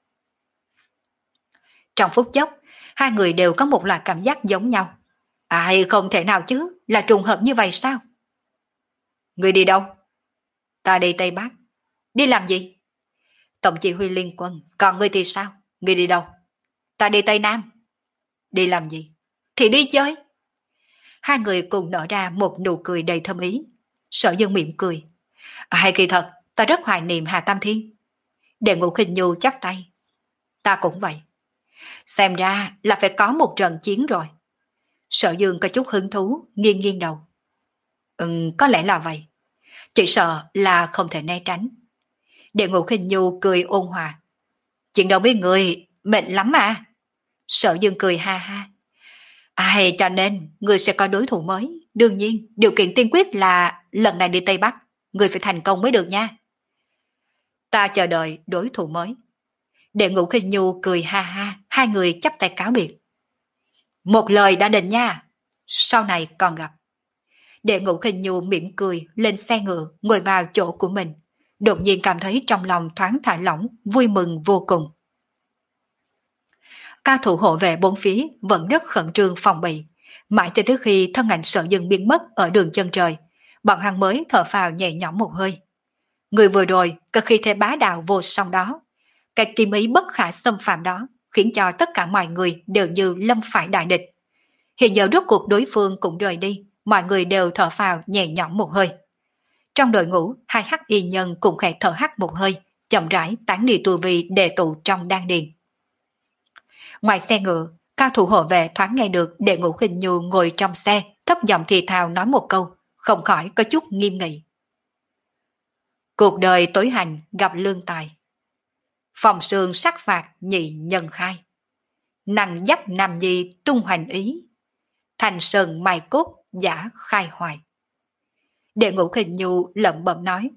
S1: Trong phút chốc, hai người đều có một loại cảm giác giống nhau. Ai không thể nào chứ, là trùng hợp như vậy sao? Người đi đâu? Ta đi Tây Bắc. Đi làm gì? Tổng chỉ huy liên quân, còn ngươi thì sao? Ngươi đi đâu? Ta đi Tây Nam. Đi làm gì? Thì đi chơi. Hai người cùng nở ra một nụ cười đầy thâm ý. Sở Dương mỉm cười. À, hay kỳ thật, ta rất hoài niệm Hà Tam Thiên. Đệ Ngũ Khinh Nhu chắp tay. Ta cũng vậy. Xem ra là phải có một trận chiến rồi. Sở Dương có chút hứng thú, nghiêng nghiêng đầu. Ừ, có lẽ là vậy. Chỉ sợ là không thể né tránh. Đệ Ngũ Khinh Nhu cười ôn hòa. Chuyện đâu biết người, mệt lắm à. Sở Dương cười ha ha. Ai cho nên, người sẽ có đối thủ mới. Đương nhiên, điều kiện tiên quyết là lần này đi Tây Bắc, người phải thành công mới được nha. Ta chờ đợi đối thủ mới. Đệ Ngũ Khinh Nhu cười ha ha, hai người chắp tay cáo biệt. Một lời đã định nha, sau này còn gặp. Đệ Ngũ Khinh Nhu mỉm cười lên xe ngựa, ngồi vào chỗ của mình. Đột nhiên cảm thấy trong lòng thoáng thả lỏng, vui mừng vô cùng. Cao thủ hộ vệ bốn phía vẫn rất khẩn trương phòng bị. Mãi cho tới khi thân ảnh Sở Dương biến mất ở đường chân trời, bọn hắn mới thở phào nhẹ nhõm một hơi. Người vừa rồi có khí thế bá đạo vô song đó, cái kim ý bất khả xâm phạm đó, khiến cho tất cả mọi người đều như lâm phải đại địch. Hiện giờ rốt cuộc đối phương cũng rời đi, mọi người đều thở phào nhẹ nhõm một hơi. Trong đội ngũ, hai hắc y nhân cũng khẽ thở hắt một hơi, chậm rãi tán đi tu vi đề tụ trong đan điền. Ngoài xe ngựa, cao thủ hộ vệ thoáng nghe được Đệ Ngũ Khinh Nhu ngồi trong xe, thấp giọng thì thào nói một câu, không khỏi có chút nghiêm nghị. Cuộc đời tối hành gặp lương tài. Phòng sương sát phạt nhị nhân khai. Năng dắt nam nhi tung hoành ý. Thành sơn mai cốt giả khai hoài. Đệ Ngũ Khinh Nhu lẩm bẩm nói.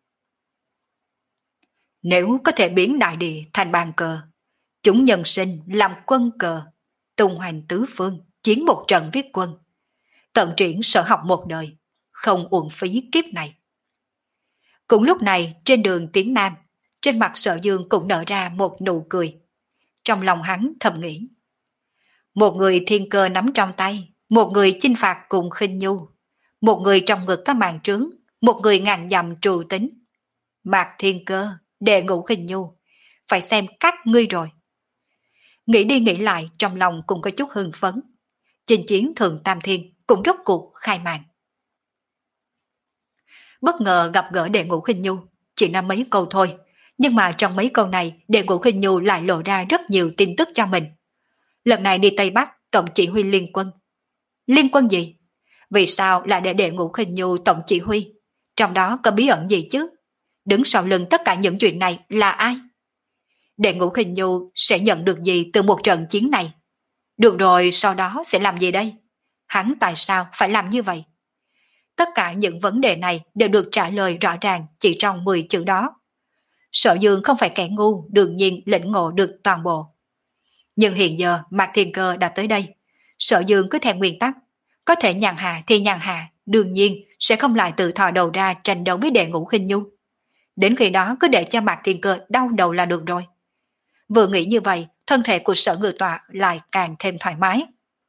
S1: Nếu có thể biến đại địa thành bàn cờ, chúng nhân sinh làm quân cờ, tung hoành tứ phương, chiến một trận viết quân, tận triển sở học một đời, không uổng phí kiếp này. Cũng lúc này trên đường tiến Nam, trên mặt Sở Dương cũng nở ra một nụ cười. Trong lòng hắn thầm nghĩ. Một người thiên cơ nắm trong tay, một người chinh phạt cùng Khinh Nhu, một người trong ngực có màn trướng, một người ngàn dặm trù tính. Mạc thiên cơ, Đệ Ngũ Khinh Nhu, phải xem các ngươi rồi. Nghĩ đi nghĩ lại trong lòng cũng có chút hưng phấn. Chinh chiến Thượng Tam Thiên cũng rốt cuộc khai màn. Bất ngờ gặp gỡ Đệ Ngũ Khinh Nhu, chỉ là mấy câu thôi, nhưng mà trong mấy câu này Đệ Ngũ Khinh Nhu lại lộ ra rất nhiều tin tức cho mình. Lần này đi Tây Bắc tổng chỉ huy liên quân. Liên quân gì? Vì sao lại để Đệ Ngũ Khinh Nhu tổng chỉ huy? Trong đó có bí ẩn gì chứ? Đứng sau lưng tất cả những chuyện này là ai? Đệ Ngũ Khinh Nhu sẽ nhận được gì từ một trận chiến này? Được rồi, sau đó sẽ làm gì đây? Hắn tại sao phải làm như vậy? Tất cả những vấn đề này đều được trả lời rõ ràng chỉ trong mười chữ đó. Sở Dương không phải kẻ ngu, đương nhiên lĩnh ngộ được toàn bộ. Nhưng hiện giờ Mạc Thiên Cơ đã tới đây, Sở Dương cứ theo nguyên tắc, có thể nhàn hạ thì nhàn hạ, đương nhiên sẽ không lại tự thò đầu ra tranh đấu với đệ ngũ khinh nhu. Đến khi đó cứ để cho Mạc Thiên Cơ đau đầu là được rồi. Vừa nghĩ như vậy, thân thể của Sở Ngự Tọa lại càng thêm thoải mái.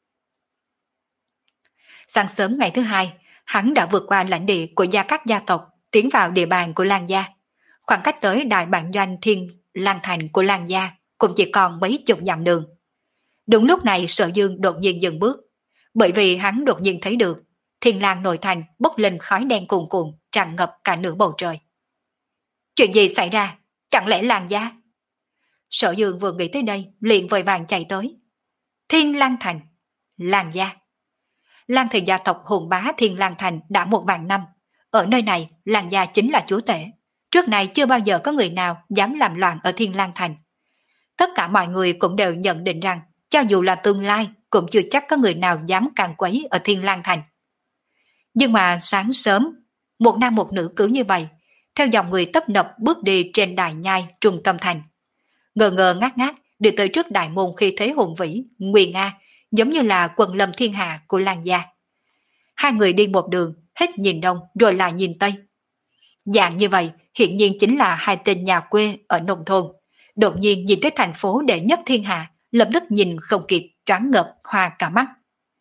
S1: Sáng sớm ngày thứ hai, hắn đã vượt qua lãnh địa của gia các gia tộc, tiến vào địa bàn của Lan gia. Khoảng cách tới đại bản doanh Thiên Lan Thành của Lan gia cũng chỉ còn mấy chục dặm đường. Đúng lúc này Sở Dương đột nhiên dừng bước, bởi vì hắn đột nhiên thấy được Thiên Lang nội thành bốc lên khói đen cuồn cuộn tràn ngập cả nửa bầu trời. Chuyện gì xảy ra? Chẳng lẽ Lan gia? Sở Dương vừa nghĩ tới đây, liền vội vàng chạy tới. Thiên Lang Thành, Lan gia. Lan thị gia tộc hùng bá Thiên Lang Thành đã một vạn năm. Ở nơi này, Lan gia chính là chúa tể. Trước này chưa bao giờ có người nào dám làm loạn ở Thiên Lang Thành. Tất cả mọi người cũng đều nhận định rằng, cho dù là tương lai, cũng chưa chắc có người nào dám càng quấy ở Thiên Lang Thành. Nhưng mà sáng sớm, một nam một nữ cứ như vậy, theo dòng người tấp nập bước đi trên đài nhai trung tâm thành. Ngờ ngờ ngát ngát đi tới trước đại môn khi thế hùng vĩ, nguy nga, giống như là quần lâm thiên hạ của Lan gia. Hai người đi một đường, hết nhìn đông rồi lại nhìn tây. Dạng như vậy, hiện nhiên chính là hai tên nhà quê ở nông thôn. Đột nhiên nhìn tới thành phố đệ nhất thiên hạ, lập tức nhìn không kịp, choáng ngợp, hoa cả mắt.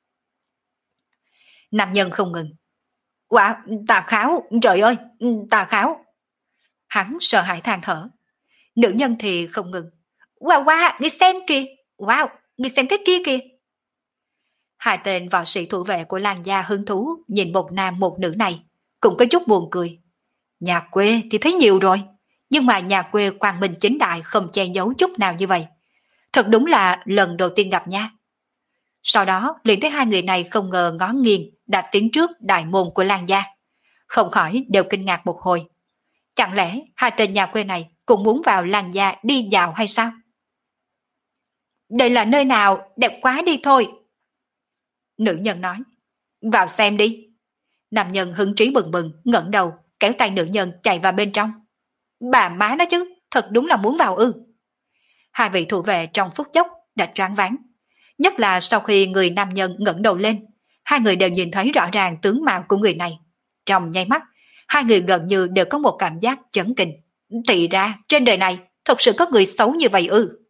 S1: Nam nhân không ngừng. Wow, Tà Kháo, trời ơi, Tà Kháo. Hắn sợ hãi than thở. Nữ nhân thì không ngừng. Wow, wow, ngươi xem kìa, wow, ngươi xem cái kia kìa. Hai tên võ sĩ thủ vệ của Lan gia hứng thú nhìn một nam một nữ này, cũng có chút buồn cười. Nhà quê thì thấy nhiều rồi, nhưng mà nhà quê quang minh chính đại không che giấu chút nào như vậy. Thật đúng là lần đầu tiên gặp nha. Sau đó liền thấy hai người này không ngờ ngó nghiêng đã tiến trước đại môn của Lan gia. Không khỏi đều kinh ngạc một hồi. Chẳng lẽ hai tên nhà quê này cũng muốn vào Lan gia đi dạo hay sao? Đây là nơi nào, đẹp quá đi thôi. Nữ nhân nói. Vào xem đi. Nam nhân hứng trí bừng bừng, ngẩng đầu, kéo tay nữ nhân chạy vào bên trong. Bà má nó chứ, thật đúng là muốn vào ư. Hai vị thủ vệ trong phút chốc đã choáng váng. Nhất là sau khi người nam nhân ngẩng đầu lên, hai người đều nhìn thấy rõ ràng tướng mạo của người này. Trong nháy mắt, hai người gần như đều có một cảm giác chấn kinh. Thì ra, trên đời này, thật sự có người xấu như vậy ư.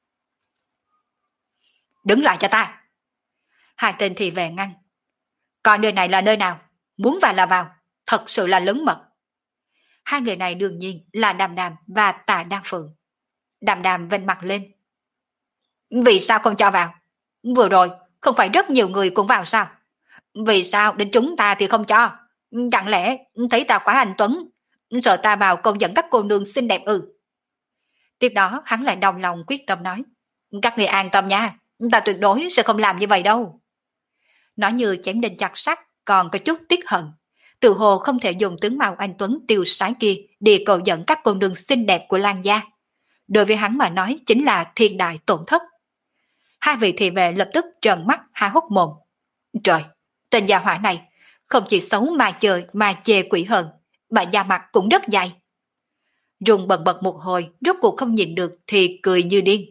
S1: Đứng lại cho ta. Hai tên thị vệ ngăn. Còn nơi này là nơi nào? Muốn vào là vào, thật sự là lớn mật. Hai người này đương nhiên là Đàm Đàm và Tà Đan Phượng. Đàm Đàm vênh mặt lên. Vì sao không cho vào? Vừa rồi, không phải rất nhiều người cũng vào sao? Vì sao đến chúng ta thì không cho? Chẳng lẽ thấy ta quá anh tuấn, sợ ta vào câu dẫn các cô nương xinh đẹp ư? Tiếp đó hắn lại đồng lòng quyết tâm nói. Các người an tâm nha, ta tuyệt đối sẽ không làm như vậy đâu. Nói như chém đinh chặt sắt, còn có chút tiếc hận. Tự hồ không thể dùng tướng mạo anh tuấn tiêu sái kia để cầu dẫn các cô nương xinh đẹp của Lan gia. Đối với hắn mà nói chính là thiên đại tổn thất. Hai vị thị vệ lập tức trợn mắt há hốc mồm. Trời, tên gia hỏa này không chỉ xấu mà trời mà chê quỷ hơn, mà da mặt cũng rất dày. Rùng bần bật một hồi, rốt cuộc không nhìn được thì cười như điên.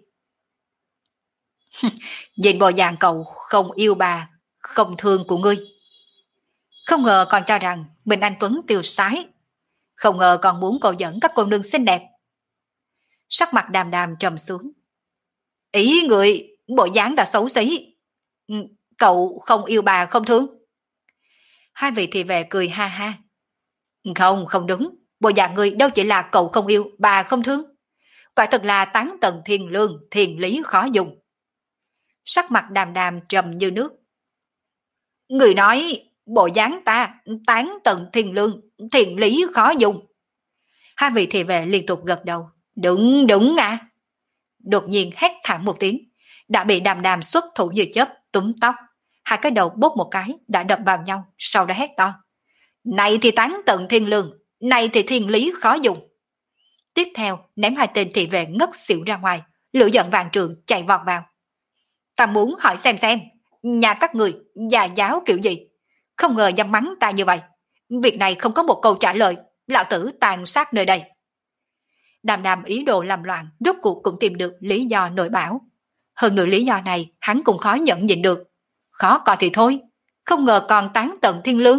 S1: Nhìn bộ dạng cậu không yêu bà, không thương của ngươi. Không ngờ còn cho rằng mình anh tuấn tiêu sái. Không ngờ còn muốn cầu dẫn các cô nương xinh đẹp. Sắc mặt Đàm Đàm trầm xuống. Ý người, bộ dáng đã xấu xí. Cậu không yêu bà không thương. Hai vị thị vệ cười ha ha. Không, không đúng. Bộ dạng người đâu chỉ là cậu không yêu, bà không thương. Quả thật là tán tận thiên lương, thiên lý khó dùng. Sắc mặt Đàm Đàm trầm như nước. Người nói bộ dáng ta tán tận thiên lương, thiên lý khó dùng. Hai vị thị vệ liên tục gật đầu. Đúng, đúng à. Đột nhiên hét thảm một tiếng, đã bị Đàm Đàm xuất thủ như chớp túm tóc. Hai cái đầu bốc một cái đã đập vào nhau, sau đó hét to. Này thì tán tận thiên lương, này thì thiên lý khó dùng. Tiếp theo ném hai tên thị vệ ngất xỉu ra ngoài, lửa giận vàng trường chạy vọt vào. Ta muốn hỏi xem xem, nhà các người già giáo kiểu gì? Không ngờ dám mắng ta như vậy. Việc này không có một câu trả lời, lão tử tàn sát nơi đây. Đàm Đàm ý đồ làm loạn, rốt cuộc cũng tìm được lý do nội bảo. Hơn nữa lý do này hắn cũng khó nhận nhịn được. Khó coi thì thôi, không ngờ còn tán tận thiên lương.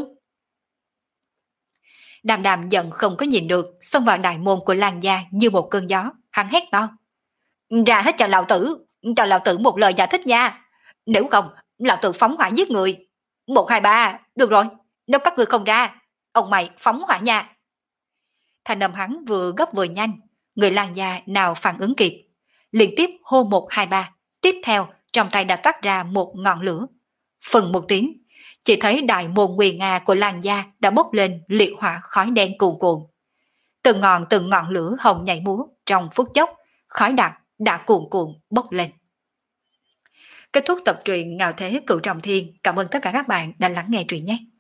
S1: Đàm Đàm giận không có nhìn được, xông vào đại môn của Lan gia như một cơn gió, hắn hét to. Ra hết cho lão tử, cho lão tử một lời giải thích nha. Nếu không, lão tử phóng hỏa giết người. Một, hai, ba, được rồi, nếu các người không ra, ông mày phóng hỏa nha. Thanh âm hắn vừa gấp vừa nhanh, người Lan gia nào phản ứng kịp. Liên tiếp hô một, hai, ba, tiếp theo trong tay đã toát ra một ngọn lửa. Phần một tiếng, chỉ thấy đại môn nguy nga của Lan gia đã bốc lên liệt hỏa khói đen cuồn cuộn. Từng ngọn từng ngọn lửa hồng nhảy múa trong phút chốc, khói đặc đã cuồn cuộn bốc lên. Kết thúc tập truyện Ngạo Thế Cửu Trọng Thiên. Cảm ơn tất cả các bạn đã lắng nghe truyện nhé.